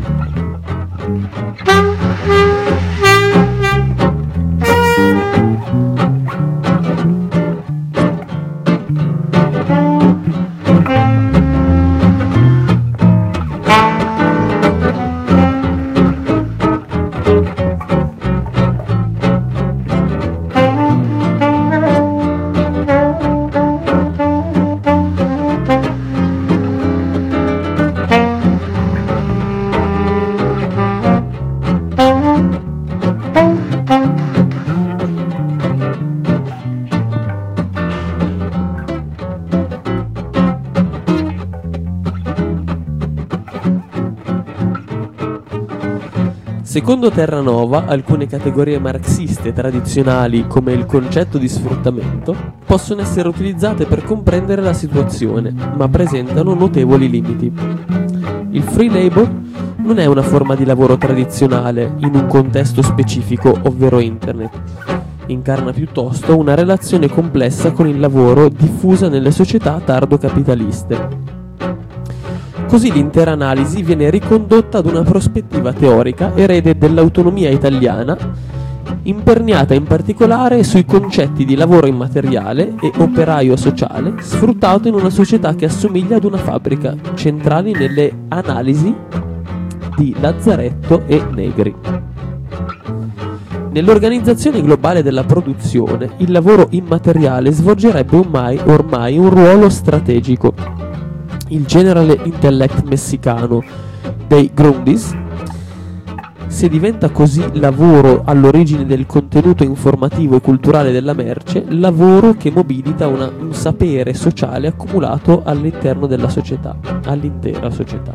Secondo Terranova, alcune categorie marxiste tradizionali, come il concetto di sfruttamento, possono essere utilizzate per comprendere la situazione, ma presentano notevoli limiti. Il free labor non è una forma di lavoro tradizionale in un contesto specifico, ovvero internet. Incarna piuttosto una relazione complessa con il lavoro diffusa nelle società tardo-capitaliste. Così l'intera analisi viene ricondotta ad una prospettiva teorica erede dell'autonomia italiana, imperniata in particolare sui concetti di lavoro immateriale e operaio sociale, sfruttato in una società che assomiglia ad una fabbrica, centrali nelle analisi di Lazzaretto e Negri. Nell'organizzazione globale della produzione, il lavoro immateriale svolgerebbe ormai un ruolo strategico. Il general intellect messicano dei Grundis, se diventa così lavoro all'origine del contenuto informativo e culturale della merce, lavoro che mobilita un sapere sociale accumulato all'interno della società, all'intera società.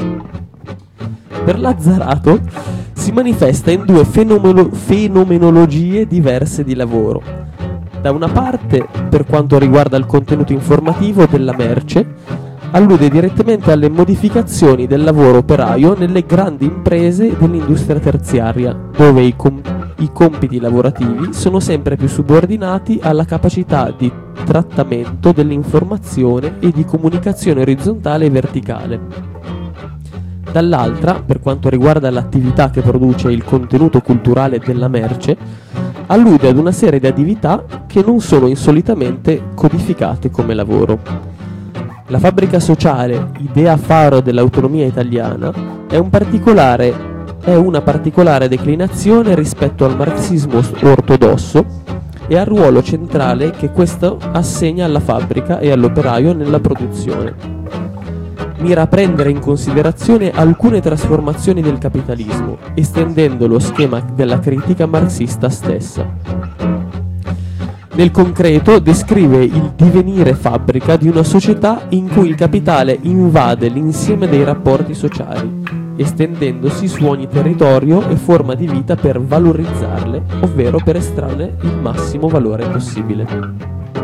Per Lazzarato si manifesta in due fenomenologie diverse di lavoro. Da una parte, per quanto riguarda il contenuto informativo della merce, allude direttamente alle modificazioni del lavoro operaio nelle grandi imprese dell'industria terziaria, dove i compiti lavorativi sono sempre più subordinati alla capacità di trattamento dell'informazione e di comunicazione orizzontale e verticale. Dall'altra, per quanto riguarda l'attività che produce il contenuto culturale della merce, allude ad una serie di attività che non sono insolitamente codificate come lavoro. La fabbrica sociale, idea faro dell'autonomia italiana, è una particolare declinazione rispetto al marxismo ortodosso e al ruolo centrale che questo assegna alla fabbrica e all'operaio nella produzione. Mira a prendere in considerazione alcune trasformazioni del capitalismo, estendendo lo schema della critica marxista stessa. Nel concreto descrive il divenire fabbrica di una società in cui il capitale invade l'insieme dei rapporti sociali estendendosi su ogni territorio e forma di vita per valorizzarle, ovvero per estrarne il massimo valore possibile.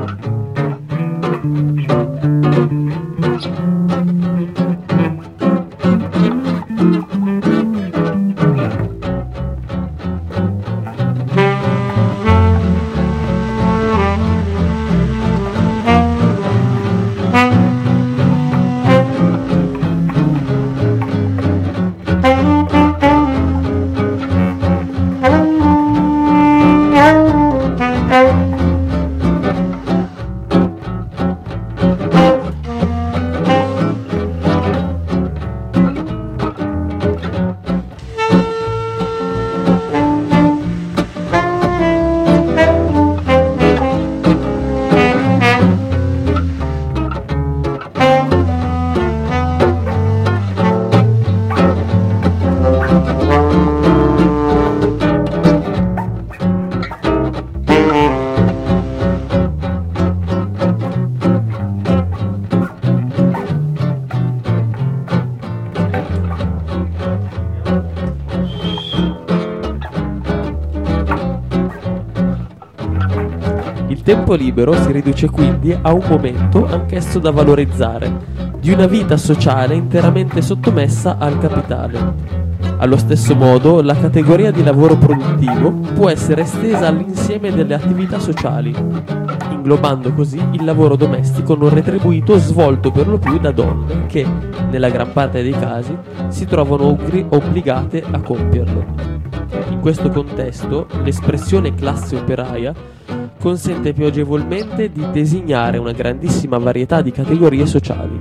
Il tempo libero si riduce quindi a un momento anch'esso da valorizzare, di una vita sociale interamente sottomessa al capitale. Allo stesso modo, la categoria di lavoro produttivo può essere estesa all'insieme delle attività sociali, inglobando così il lavoro domestico non retribuito svolto per lo più da donne che, nella gran parte dei casi, si trovano obbligate a compierlo. In questo contesto, l'espressione classe operaia consente più agevolmente di designare una grandissima varietà di categorie sociali.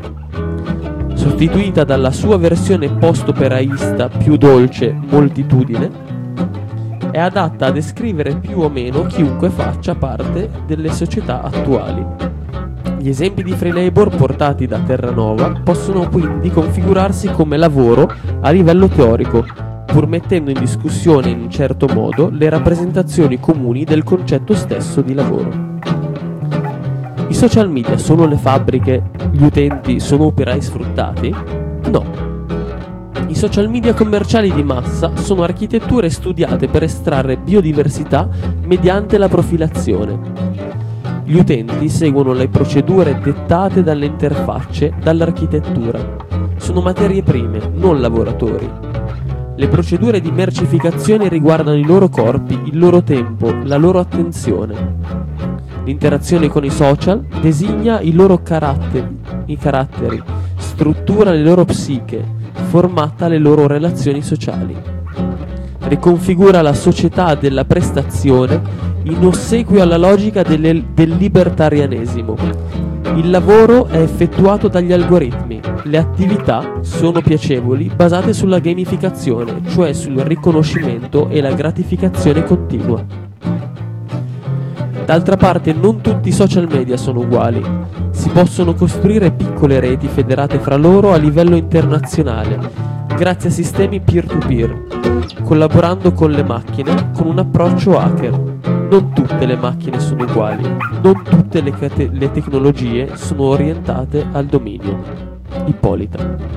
Sostituita dalla sua versione post-operaista più dolce, moltitudine, è adatta a descrivere più o meno chiunque faccia parte delle società attuali. Gli esempi di free labor portati da Terranova possono quindi configurarsi come lavoro a livello teorico, pur mettendo in discussione in un certo modo le rappresentazioni comuni del concetto stesso di lavoro. I social media sono le fabbriche, gli utenti sono operai sfruttati? No. I social media commerciali di massa sono architetture studiate per estrarre biodiversità mediante la profilazione. Gli utenti seguono le procedure dettate dalle interfacce, dall'architettura. Sono materie prime, non lavoratori. Le procedure di mercificazione riguardano i loro corpi, il loro tempo, la loro attenzione. L'interazione con i social designa i loro caratteri, struttura le loro psiche, formata le loro relazioni sociali. Riconfigura la società della prestazione in ossequio alla logica del libertarianesimo. Il lavoro è effettuato dagli algoritmi, le attività sono piacevoli basate sulla gamificazione, cioè sul riconoscimento e la gratificazione continua. D'altra parte non tutti i social media sono uguali, si possono costruire piccole reti federate fra loro a livello internazionale, grazie a sistemi peer-to-peer, collaborando con le macchine con un approccio hacker. Non tutte le macchine sono uguali, non tutte le tecnologie sono orientate al dominio. Ippolita.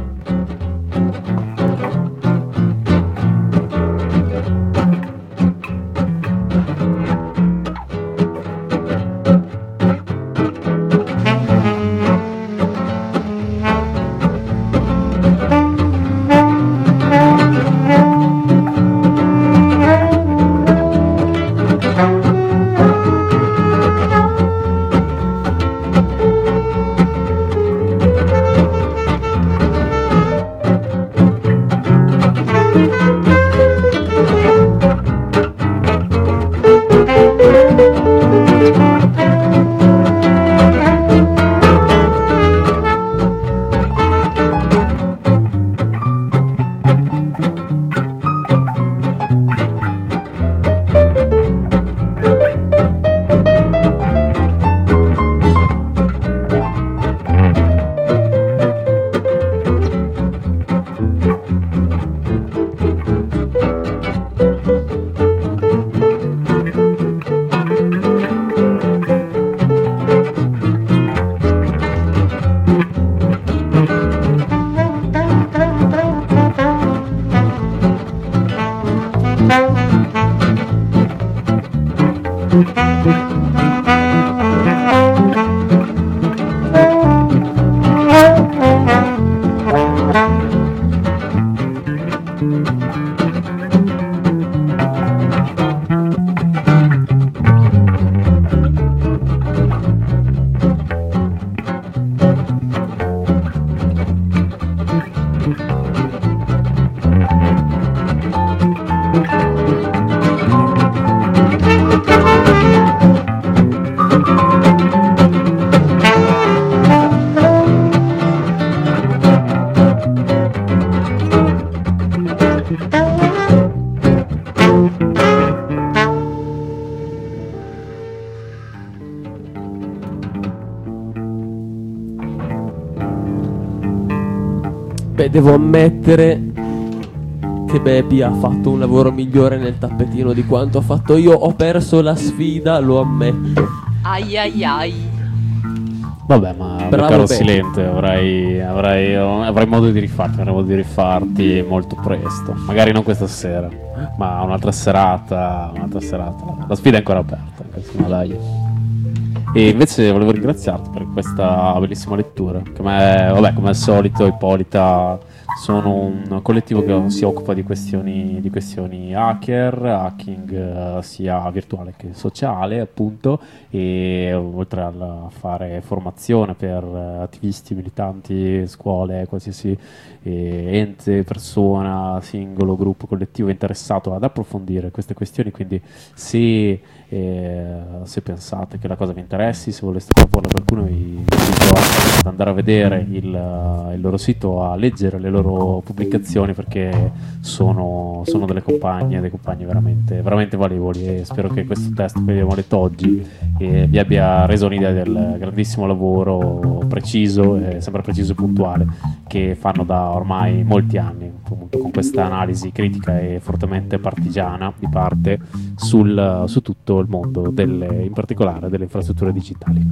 Beh, devo ammettere che Baby ha fatto un lavoro migliore nel tappetino di quanto ho fatto io. Ho perso la sfida, lo ammetto. Ai ai ai. Vabbè, ma Bravo, caro Beppe. Silente, avrai modo di rifarti molto presto. Magari non questa sera, ma un'altra serata. La sfida è ancora aperta, insomma, dai. E invece volevo ringraziarti per questa bellissima lettura. Che vabbè, come al solito, Ippolita sono un collettivo che si occupa di questioni hacking, sia virtuale che sociale, appunto, e oltre a fare formazione per attivisti, militanti, scuole, qualsiasi ente, persona, singolo, gruppo, collettivo interessato ad approfondire queste questioni. Quindi se pensate che la cosa vi interessi, se voleste proporla a qualcuno, vi invito ad andare a vedere il loro sito, a leggere le loro pubblicazioni, perché sono delle compagne, dei compagni veramente, veramente valevoli, e spero che questo testo che abbiamo letto oggi vi abbia reso un'idea del grandissimo lavoro preciso, sempre preciso e puntuale, che fanno da ormai molti anni, appunto, con questa analisi critica e fortemente partigiana di parte su tutto il mondo, in particolare delle infrastrutture digitali.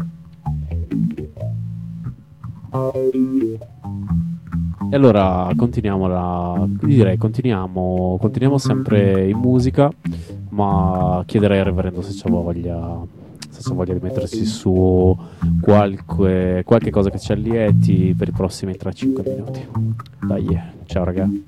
E allora continuiamo sempre in musica, ma chiederei al reverendo se c'ha voglia di mettersi su qualche cosa che ci allieti per i prossimi 3-5 minuti. Dai, ciao ragazzi.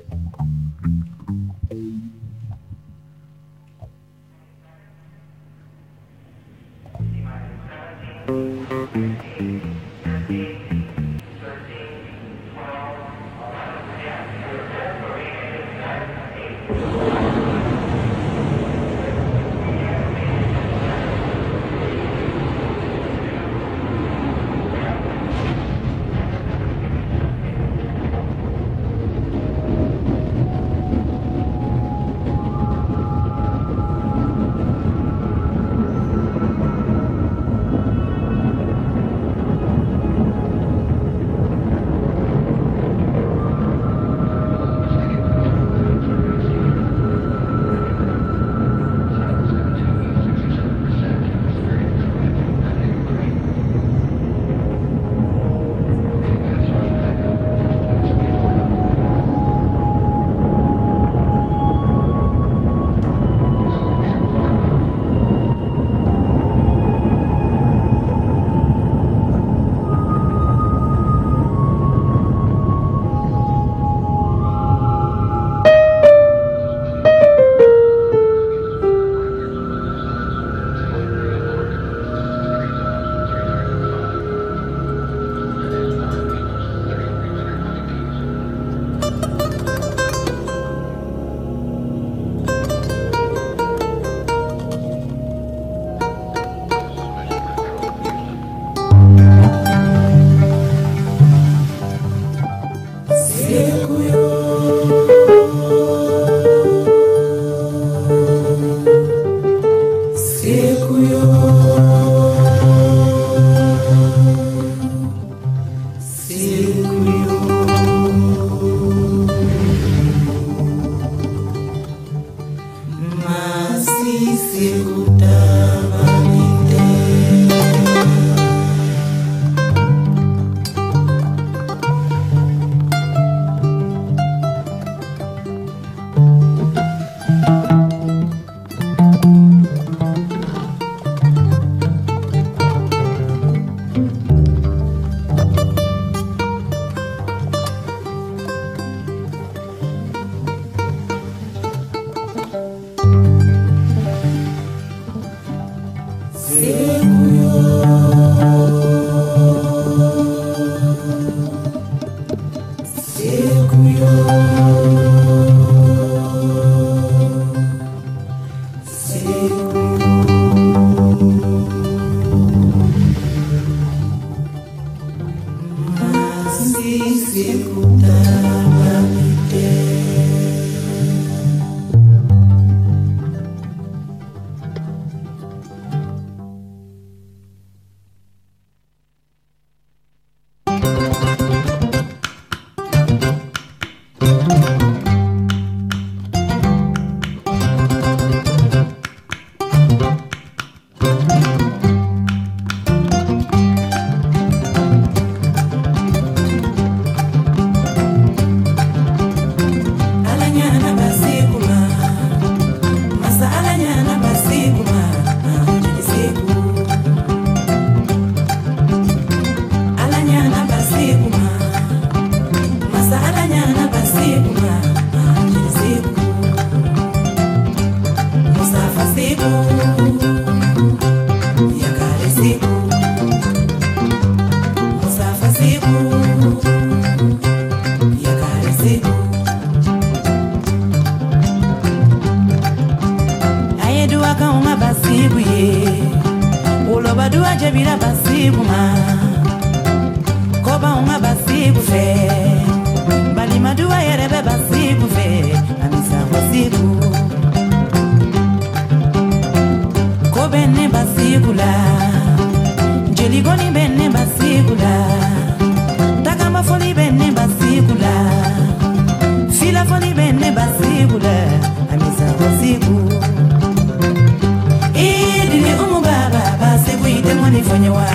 fe bali madua yere be basiku fe amisa basiku ko benne basikula jeli goni benne basikula takamba foli benne basikula fila foli benne basikula amisa basiku idini umu baba basiku ite moni fanyawa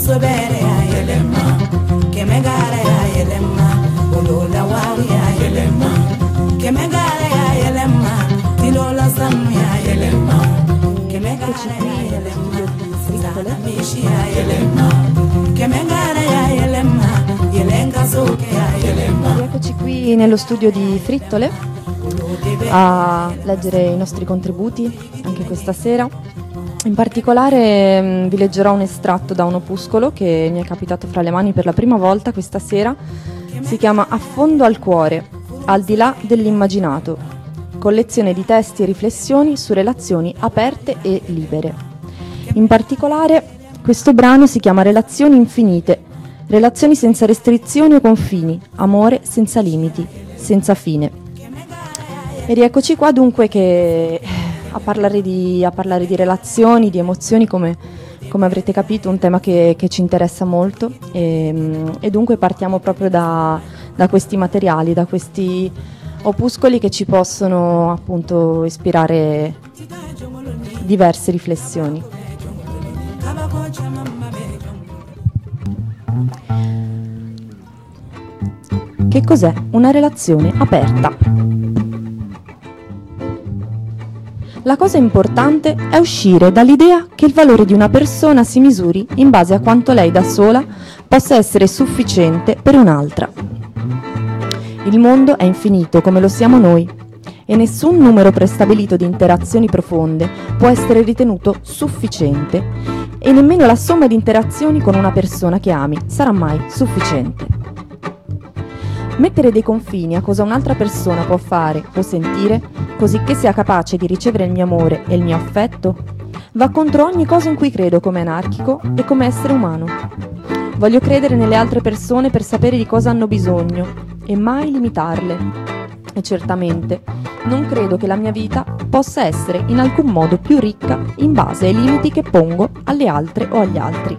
muso bere ya yelema kemegare ya yelema olola wawi ya yelema kemegare ya yelema tilola sanu ya yelema kemegare ya yelema sitala mishi ya yelema kemegare ya yelema yelenga soke ya yelema. Eccoci qui nello studio di Frittole a leggere i nostri contributi anche questa sera. In particolare vi leggerò un estratto da un opuscolo che mi è capitato fra le mani per la prima volta questa sera. Si chiama Affondo al cuore, al di là dell'immaginato, collezione di testi e riflessioni su relazioni aperte e libere. In particolare questo brano si chiama Relazioni infinite, relazioni senza restrizioni o confini, amore senza limiti, senza fine. E rieccoci qua dunque che a parlare di relazioni, di emozioni, come avrete capito, un tema che ci interessa molto e dunque partiamo proprio da questi materiali, da questi opuscoli che ci possono appunto ispirare diverse riflessioni. Che cos'è una relazione aperta? La cosa importante è uscire dall'idea che il valore di una persona si misuri in base a quanto lei da sola possa essere sufficiente per un'altra. Il mondo è infinito come lo siamo noi e nessun numero prestabilito di interazioni profonde può essere ritenuto sufficiente e nemmeno la somma di interazioni con una persona che ami sarà mai sufficiente. Mettere dei confini a cosa un'altra persona può fare o sentire, così che sia capace di ricevere il mio amore e il mio affetto, va contro ogni cosa in cui credo come anarchico e come essere umano. Voglio credere nelle altre persone per sapere di cosa hanno bisogno e mai limitarle. E certamente non credo che la mia vita possa essere in alcun modo più ricca in base ai limiti che pongo alle altre o agli altri.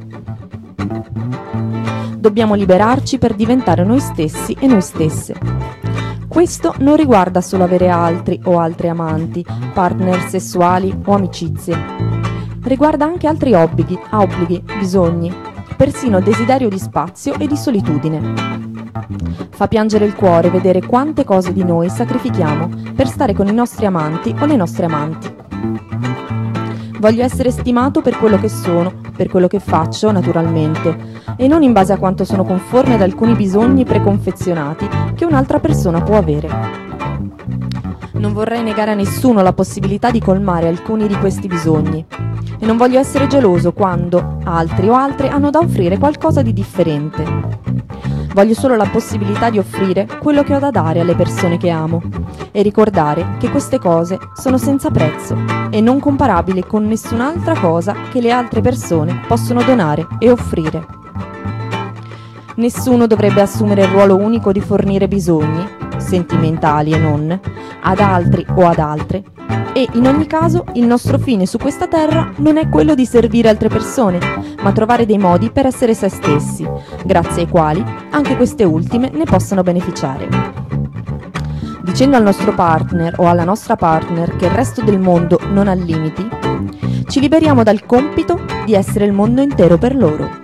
Dobbiamo liberarci per diventare noi stessi e noi stesse. Questo non riguarda solo avere altri o altre amanti, partner sessuali o amicizie. Riguarda anche altri obblighi, bisogni, persino il desiderio di spazio e di solitudine. Fa piangere il cuore vedere quante cose di noi sacrifichiamo per stare con i nostri amanti o le nostre amanti. Voglio essere stimato per quello che sono, per quello che faccio, naturalmente, e non in base a quanto sono conforme ad alcuni bisogni preconfezionati che un'altra persona può avere. Non vorrei negare a nessuno la possibilità di colmare alcuni di questi bisogni e non voglio essere geloso quando altri o altre hanno da offrire qualcosa di differente. Voglio solo la possibilità di offrire quello che ho da dare alle persone che amo e ricordare che queste cose sono senza prezzo e non comparabili con nessun'altra cosa che le altre persone possono donare e offrire. Nessuno dovrebbe assumere il ruolo unico di fornire bisogni, sentimentali e non, ad altri o ad altre, e in ogni caso il nostro fine su questa terra non è quello di servire altre persone, ma trovare dei modi per essere se stessi, grazie ai quali anche queste ultime ne possano beneficiare. Dicendo al nostro partner o alla nostra partner che il resto del mondo non ha limiti, ci liberiamo dal compito di essere il mondo intero per loro.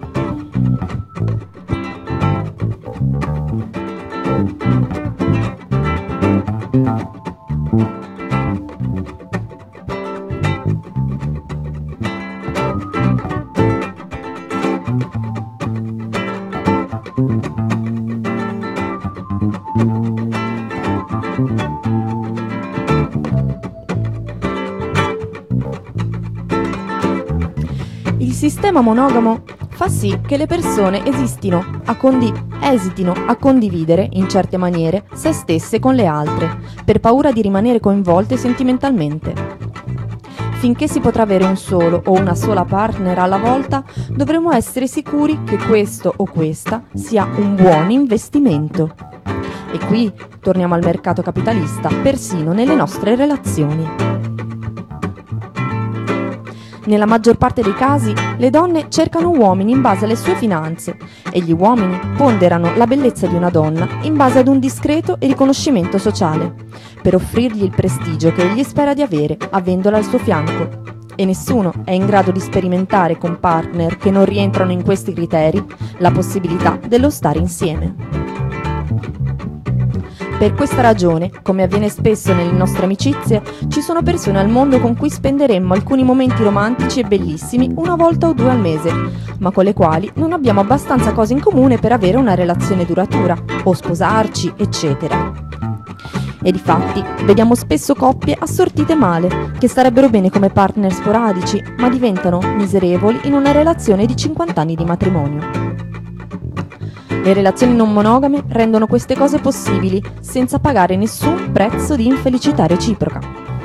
Il sistema monogamo fa sì che le persone esitino a condividere, in certe maniere, se stesse con le altre, per paura di rimanere coinvolte sentimentalmente. Finché si potrà avere un solo o una sola partner alla volta, dovremo essere sicuri che questo o questa sia un buon investimento. E qui torniamo al mercato capitalista, persino nelle nostre relazioni. Nella maggior parte dei casi, le donne cercano uomini in base alle sue finanze e gli uomini ponderano la bellezza di una donna in base ad un discreto e riconoscimento sociale, per offrirgli il prestigio che egli spera di avere avendola al suo fianco. e nessuno è in grado di sperimentare con partner che non rientrano in questi criteri la possibilità dello stare insieme. Per questa ragione, come avviene spesso nelle nostre amicizie, ci sono persone al mondo con cui spenderemmo alcuni momenti romantici e bellissimi una volta o due al mese, ma con le quali non abbiamo abbastanza cose in comune per avere una relazione duratura, o sposarci, eccetera. E difatti, vediamo spesso coppie assortite male, che starebbero bene come partner sporadici, ma diventano miserevoli in una relazione di 50 anni di matrimonio. Le relazioni non monogame rendono queste cose possibili senza pagare nessun prezzo di infelicità reciproca.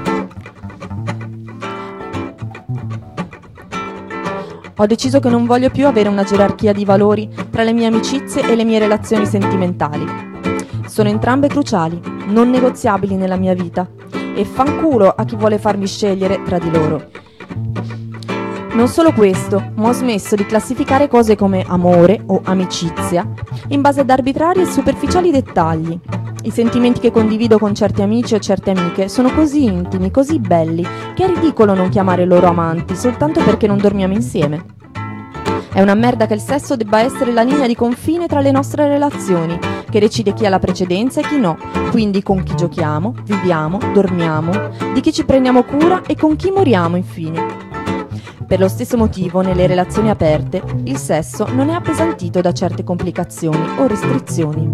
Ho deciso che non voglio più avere una gerarchia di valori tra le mie amicizie e le mie relazioni sentimentali. Sono entrambe cruciali, non negoziabili nella mia vita, e fanculo a chi vuole farmi scegliere tra di loro. Non solo questo, ma ho smesso di classificare cose come amore o amicizia in base ad arbitrari e superficiali dettagli. I sentimenti che condivido con certi amici o certe amiche sono così intimi, così belli, che è ridicolo non chiamare loro amanti soltanto perché non dormiamo insieme. È una merda che il sesso debba essere la linea di confine tra le nostre relazioni, che decide chi ha la precedenza e chi no, quindi con chi giochiamo, viviamo, dormiamo, di chi ci prendiamo cura e con chi moriamo infine. Per lo stesso motivo, nelle relazioni aperte, il sesso non è appesantito da certe complicazioni o restrizioni.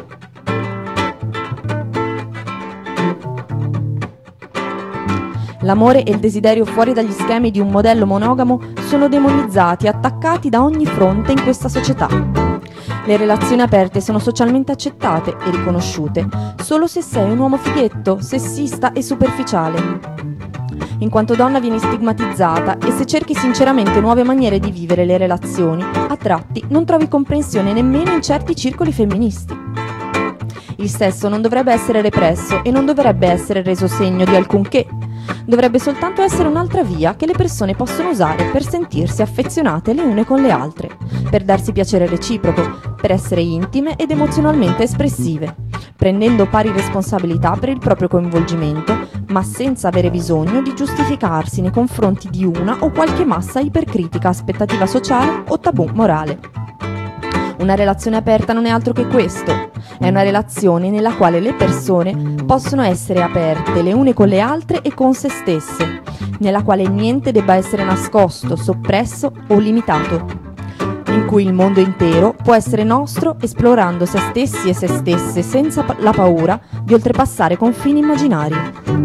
L'amore e il desiderio fuori dagli schemi di un modello monogamo sono demonizzati e attaccati da ogni fronte in questa società. Le relazioni aperte sono socialmente accettate e riconosciute solo se sei un uomo fighetto, sessista e superficiale. In quanto donna vieni stigmatizzata e se cerchi sinceramente nuove maniere di vivere le relazioni, a tratti non trovi comprensione nemmeno in certi circoli femministi. Il sesso non dovrebbe essere represso e non dovrebbe essere reso segno di alcunché. Dovrebbe soltanto essere un'altra via che le persone possono usare per sentirsi affezionate le une con le altre, per darsi piacere reciproco, per essere intime ed emozionalmente espressive, prendendo pari responsabilità per il proprio coinvolgimento, ma senza avere bisogno di giustificarsi nei confronti di una o qualche massa ipercritica aspettativa sociale o tabù morale. Una relazione aperta non è altro che questo. È una relazione nella quale le persone possono essere aperte le une con le altre e con se stesse, nella quale niente debba essere nascosto, soppresso o limitato, in cui il mondo intero può essere nostro esplorando se stessi e se stesse senza la paura di oltrepassare confini immaginari.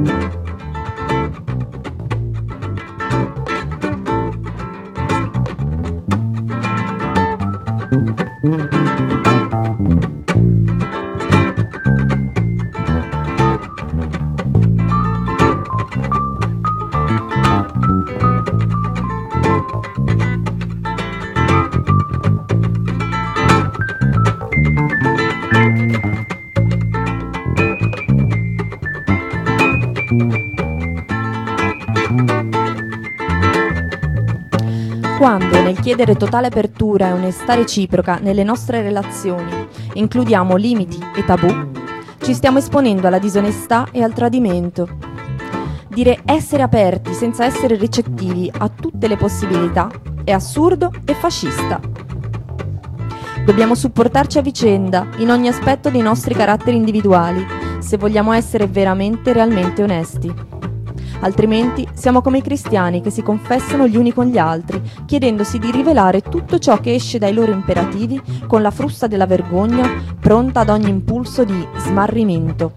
Quando nel chiedere totale apertura e onestà reciproca nelle nostre relazioni includiamo limiti e tabù, ci stiamo esponendo alla disonestà e al tradimento. Dire essere aperti senza essere ricettivi a tutte le possibilità è assurdo e fascista. Dobbiamo supportarci a vicenda in ogni aspetto dei nostri caratteri individuali se vogliamo essere veramente, realmente onesti. Altrimenti siamo come i cristiani che si confessano gli uni con gli altri, chiedendosi di rivelare tutto ciò che esce dai loro imperativi con la frusta della vergogna, pronta ad ogni impulso di smarrimento.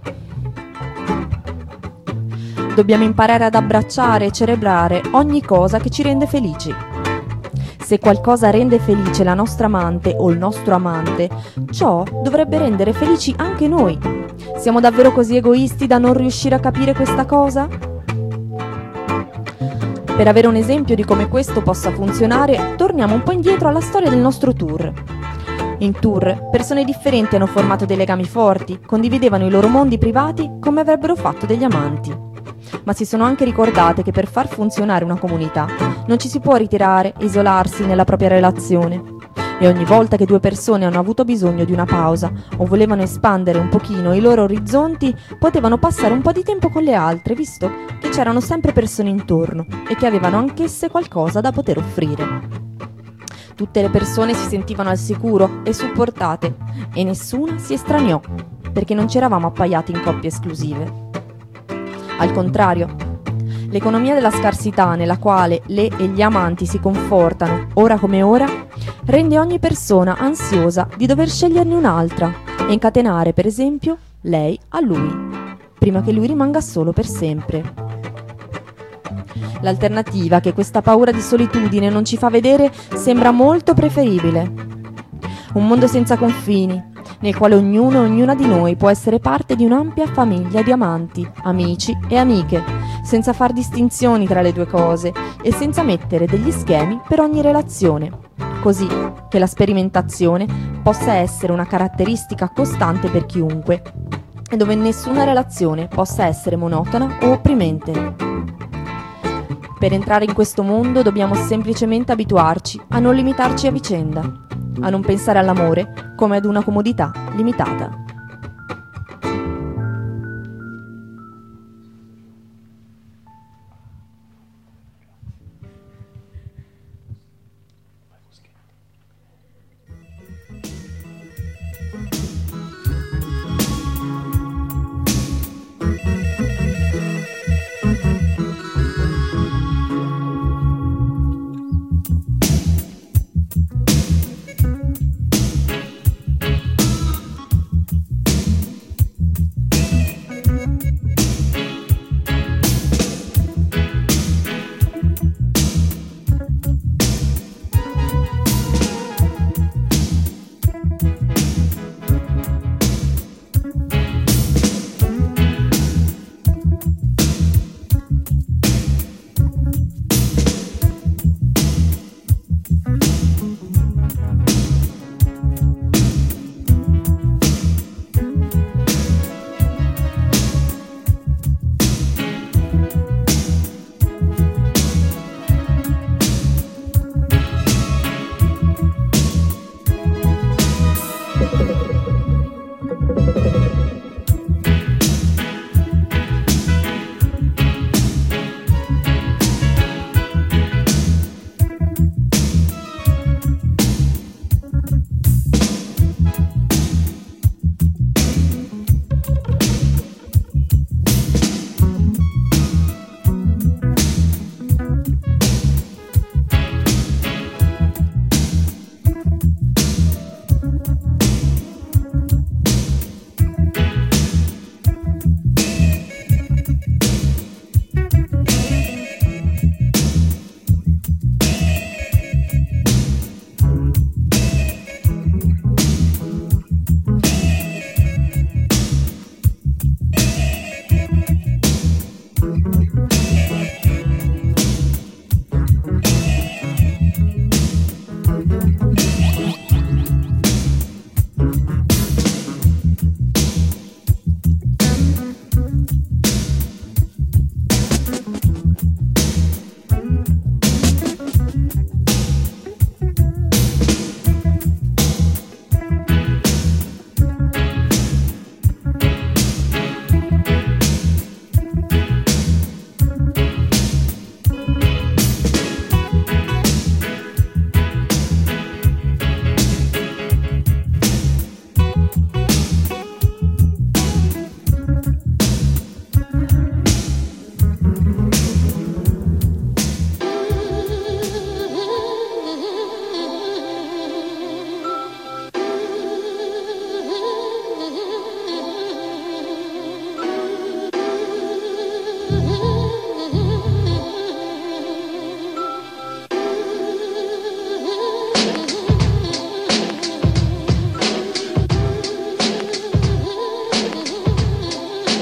Dobbiamo imparare ad abbracciare e celebrare ogni cosa che ci rende felici. Se qualcosa rende felice la nostra amante o il nostro amante, ciò dovrebbe rendere felici anche noi. Siamo davvero così egoisti da non riuscire a capire questa cosa? Per avere un esempio di come questo possa funzionare, torniamo un po' indietro alla storia del nostro tour. In tour, persone differenti hanno formato dei legami forti, condividevano i loro mondi privati come avrebbero fatto degli amanti. Ma si sono anche ricordate che per far funzionare una comunità non ci si può ritirare e isolarsi nella propria relazione. E ogni volta che due persone hanno avuto bisogno di una pausa o volevano espandere un pochino i loro orizzonti, potevano passare un po' di tempo con le altre, visto che c'erano sempre persone intorno e che avevano anch'esse qualcosa da poter offrire. Tutte le persone si sentivano al sicuro e supportate e nessuna si estraniò, perché non ci eravamo appaiati in coppie esclusive. Al contrario, l'economia della scarsità nella quale le e gli amanti si confortano, ora come ora, rende ogni persona ansiosa di dover sceglierne un'altra e incatenare, per esempio, lei a lui, prima che lui rimanga solo per sempre. L'alternativa che questa paura di solitudine non ci fa vedere sembra molto preferibile. Un mondo senza confini, nel quale ognuno e ognuna di noi può essere parte di un'ampia famiglia di amanti, amici e amiche, senza far distinzioni tra le due cose e senza mettere degli schemi per ogni relazione, così che la sperimentazione possa essere una caratteristica costante per chiunque e dove nessuna relazione possa essere monotona o opprimente. Per entrare in questo mondo dobbiamo semplicemente abituarci a non limitarci a vicenda, a non pensare all'amore come ad una comodità limitata.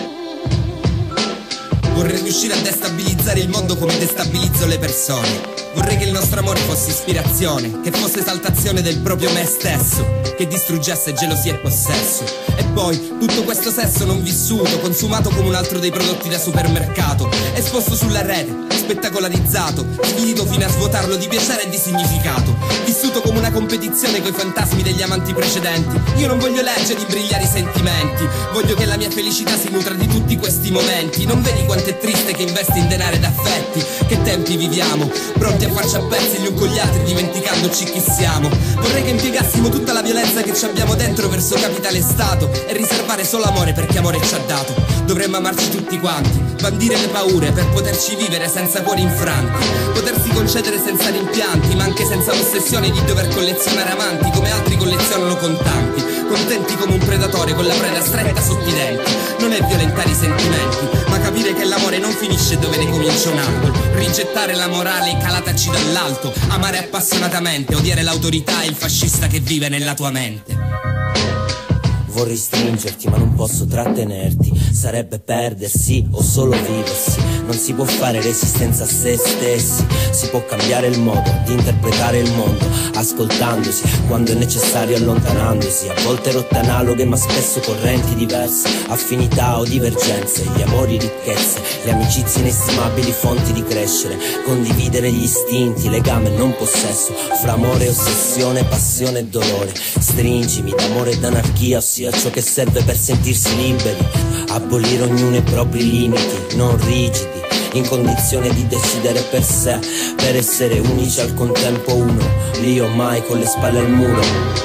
Vorrei riuscire a destabilizzare il mondo come destabilizzo le persone. Vorrei che il nostro amore fosse ispirazione, che fosse esaltazione del proprio me stesso, che distruggesse gelosia e possesso. E poi tutto questo sesso non vissuto, consumato come un altro dei prodotti da supermercato, esposto sulla rete, spettacolarizzato, sfinito fino a svuotarlo di piacere e di significato, vissuto come una competizione coi fantasmi degli amanti precedenti. Io non voglio leggere imbrigliare i sentimenti, voglio che la mia felicità si nutra di tutti questi momenti. Non vedi quanto è triste che investi in denaro ed affetti? Che tempi viviamo, pronti a farci a pezzi gli uni con gli altri, dimenticandoci chi siamo. Vorrei che impiegassimo tutta la violenza che ci abbiamo dentro verso capitale e stato e riservare solo amore perché amore ci ha dato. Dovremmo amarci tutti quanti, bandire le paure per poterci vivere senza cuori infranti, potersi concedere senza rimpianti, ma anche senza l'ossessione di dover collezionare amanti come altri collezionano contanti, contenti come un predatore con la preda stretta sotto i denti. Non è violentare i sentimenti, ma capire che l'amore non finisce dove ne comincia un altro, rigettare la morale calataci dall'alto, amare appassionatamente, odiare l'autorità e il fascista che vive nella tua mente. Vorrei stringerti ma non posso trattenerti, sarebbe perdersi o solo viversi. Non si può fare resistenza a se stessi, si può cambiare il modo di interpretare il mondo, ascoltandosi quando è necessario, allontanandosi. A volte rotte analoghe ma spesso correnti diverse, affinità o divergenze, gli amori ricchezze, le amicizie inestimabili fonti di crescere, condividere gli istinti, legame non possesso, fra amore e ossessione, passione e dolore. Stringimi d'amore ed anarchia, ossia ciò che serve per sentirsi liberi, abolire ognuno i propri limiti, non rigidi, in condizione di decidere per sé, per essere unici al contempo uno, lì o mai con le spalle al muro.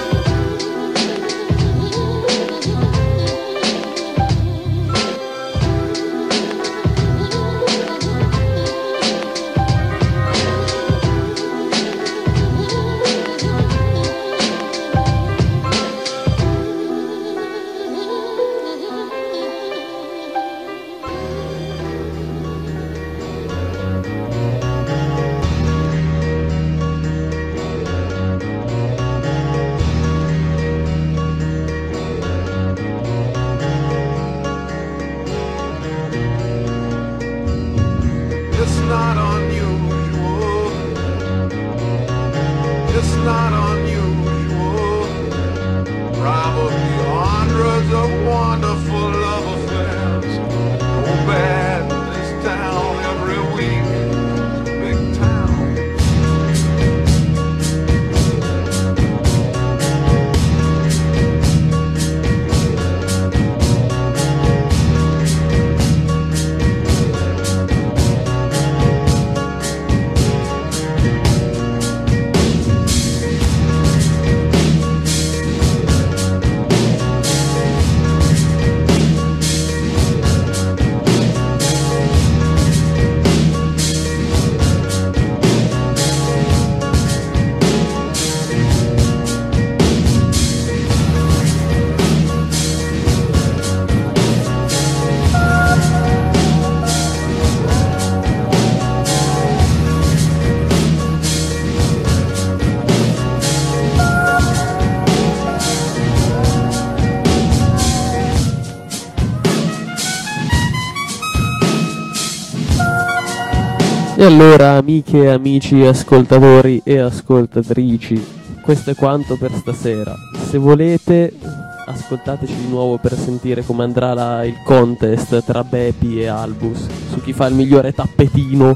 E allora, amiche e amici ascoltatori e ascoltatrici, questo è quanto per stasera. Se volete, ascoltateci di nuovo per sentire come andrà il contest tra Bepi e Albus su chi fa il migliore tappetino.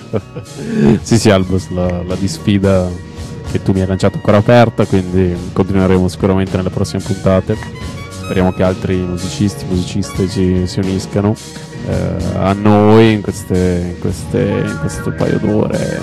Sì, Albus, la disfida che tu mi hai lanciato è ancora aperta, quindi continueremo sicuramente nelle prossime puntate. Speriamo che altri musiciste si uniscano a noi in questo paio d'ore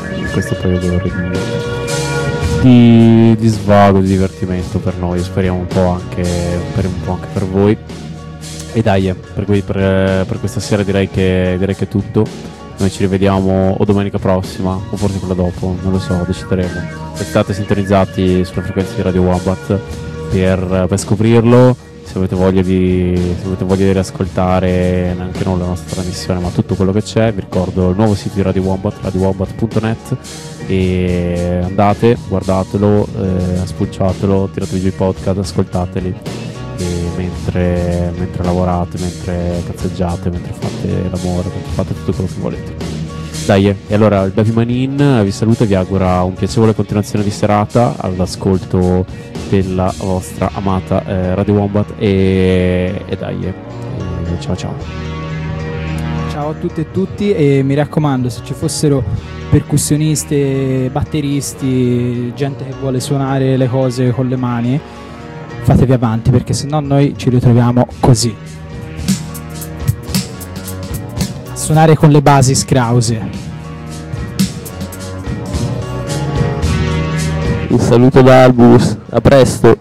di svago, di divertimento per noi, speriamo un po' anche per voi. E dai, per questa sera direi che è tutto. Noi ci rivediamo o domenica prossima o forse quella dopo, non lo so, decideremo. Restate sintonizzati sulla frequenza di Radio Wombat per scoprirlo. Se avete voglia di riascoltare anche non la nostra trasmissione ma tutto quello che c'è, vi ricordo il nuovo sito di Radio Wombat, radiowombat.net, e andate, guardatelo, spulciatelo, tiratevi giù i podcast, ascoltateli, e mentre lavorate, mentre cazzeggiate, mentre fate l'amore, mentre fate tutto quello che volete. Dai, e allora il Baby Manin vi saluta e vi augura un piacevole continuazione di serata all'ascolto della vostra amata Radio Wombat e dai, ciao ciao. Ciao a tutte e tutti, e mi raccomando, se ci fossero percussionisti, batteristi, gente che vuole suonare le cose con le mani, fatevi avanti, perché sennò noi ci ritroviamo così. Suonare con le basi scrause. Un saluto da Albus, a presto.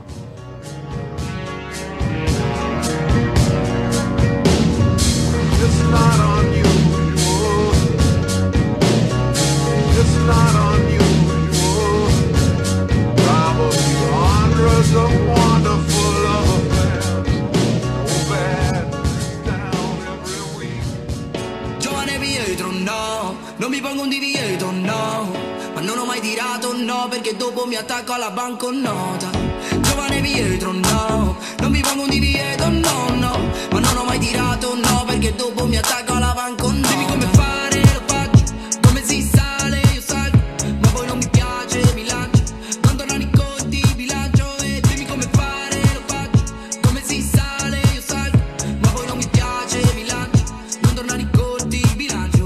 Perché dopo mi attacco alla banconota. Giovane Pietro, no, non mi pongo un divieto, no, no, ma non ho mai tirato, no, perché dopo mi attacco alla banconota. Dimmi come fare, lo faccio, come si sale, io salgo, ma poi non mi piace, mi lancio, non tornano i conti, bilancio, e dimmi come fare, lo faccio, come si sale, io salgo, ma poi non mi piace, mi lancio, non tornano i conti, bilancio,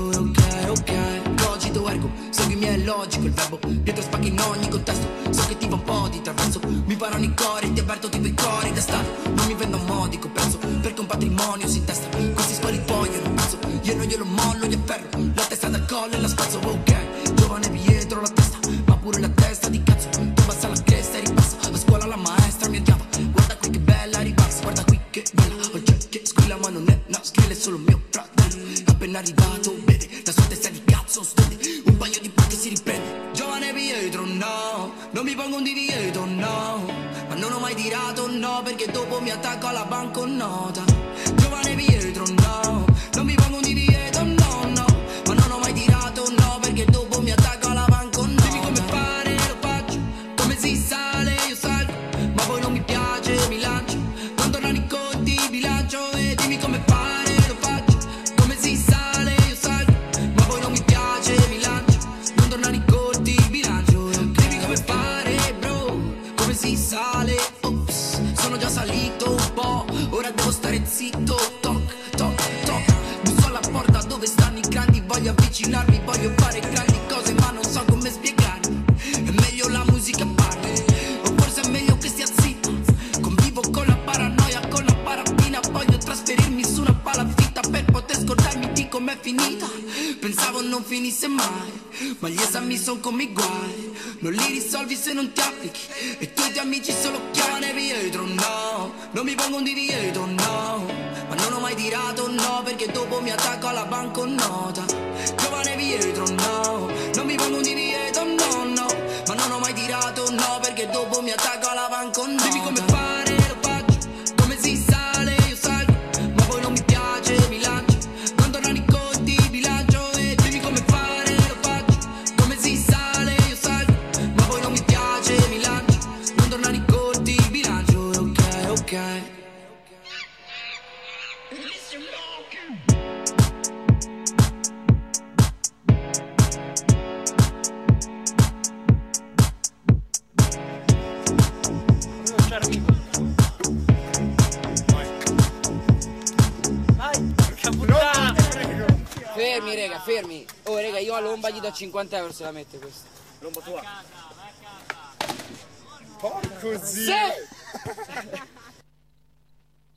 ok, cogito ergo, segui mi è logico il verbo, dietro spacchi in ogni contesto, so che ti va un po' di traverso, mi parano i cori, ti avverto tipo i cori da stato, non mi vendo a modico prezzo, perché un patrimonio si intesta, questi spari poi io non penso, io non glielo mollo, gli afferro, la testa dal collo e la spazzo, ok, giovane Pietro la testa, ma pure la testa di cazzo, tu passa la cresta e ripassa, a scuola la maestra mi odiava, guarda qui che bella ripassa, guarda qui che bella, oggi che squilla ma non è, no, scrive solo mio fratello, appena arrivato, beve, la sua testa di cazzo, stende, un paio di punti si riprende. Giovane Pietro, no, non mi pongo un divieto, no, ma non ho mai tirato, no, perché dopo mi attacco alla banconota. Giovane Pietro, no, non mi pongo un divieto, no, no, ma non ho mai tirato, no, perché dopo mi attacco alla banconota. Dimmi come fare, lo faccio, come si sale, io salgo, ma poi non mi piace, mi lancio, non tornano i conti, bilancio, e dimmi come fare, lo faccio, come si sale, io salgo, ma poi non mi piace, mi lancio, non tornano i conti, bilancio, dimmi come fare, bro, come si sale, ops, sono già salito un po', ora devo stare zitto, toc, toc, toc, busso alla porta dove stanno i grandi, voglio avvicinarmi, voglio fare grandi cose, ma non so come spiegarmi, è meglio la musica parli, o forse è meglio che stia zitto, convivo con la paranoia, con la paraffina, voglio trasferirmi su una palafitta per poter scordarmi di com'è finita, pensavo non finisse mai, ma gli esami son come i guai, non li risolvi se non ti applichi, e i tuoi amici solo chiamane Pietro, no, non mi pongo un divieto, no, ma non ho mai tirato, no, perché dopo mi attacco alla banconota. Giovane Pietro, no, non mi pongo un divieto, no, no, ma non ho mai tirato, no, perché dopo mi attacco alla banconota. Dimmi come fare, lo faccio, come si sale, io salgo, ma poi non mi piace, mi lancio, non tornano i conti, bilancio, e dimmi come fare, lo faccio, come si sale, io salgo, ma poi non mi piace, mi lancio, non tornano i conti, bilancio, ok. Fermi, rega, fermi. Oh, rega, io a Lomba gli do 50 euro se la mette questa. Lomba tua. Porco zio. Sì!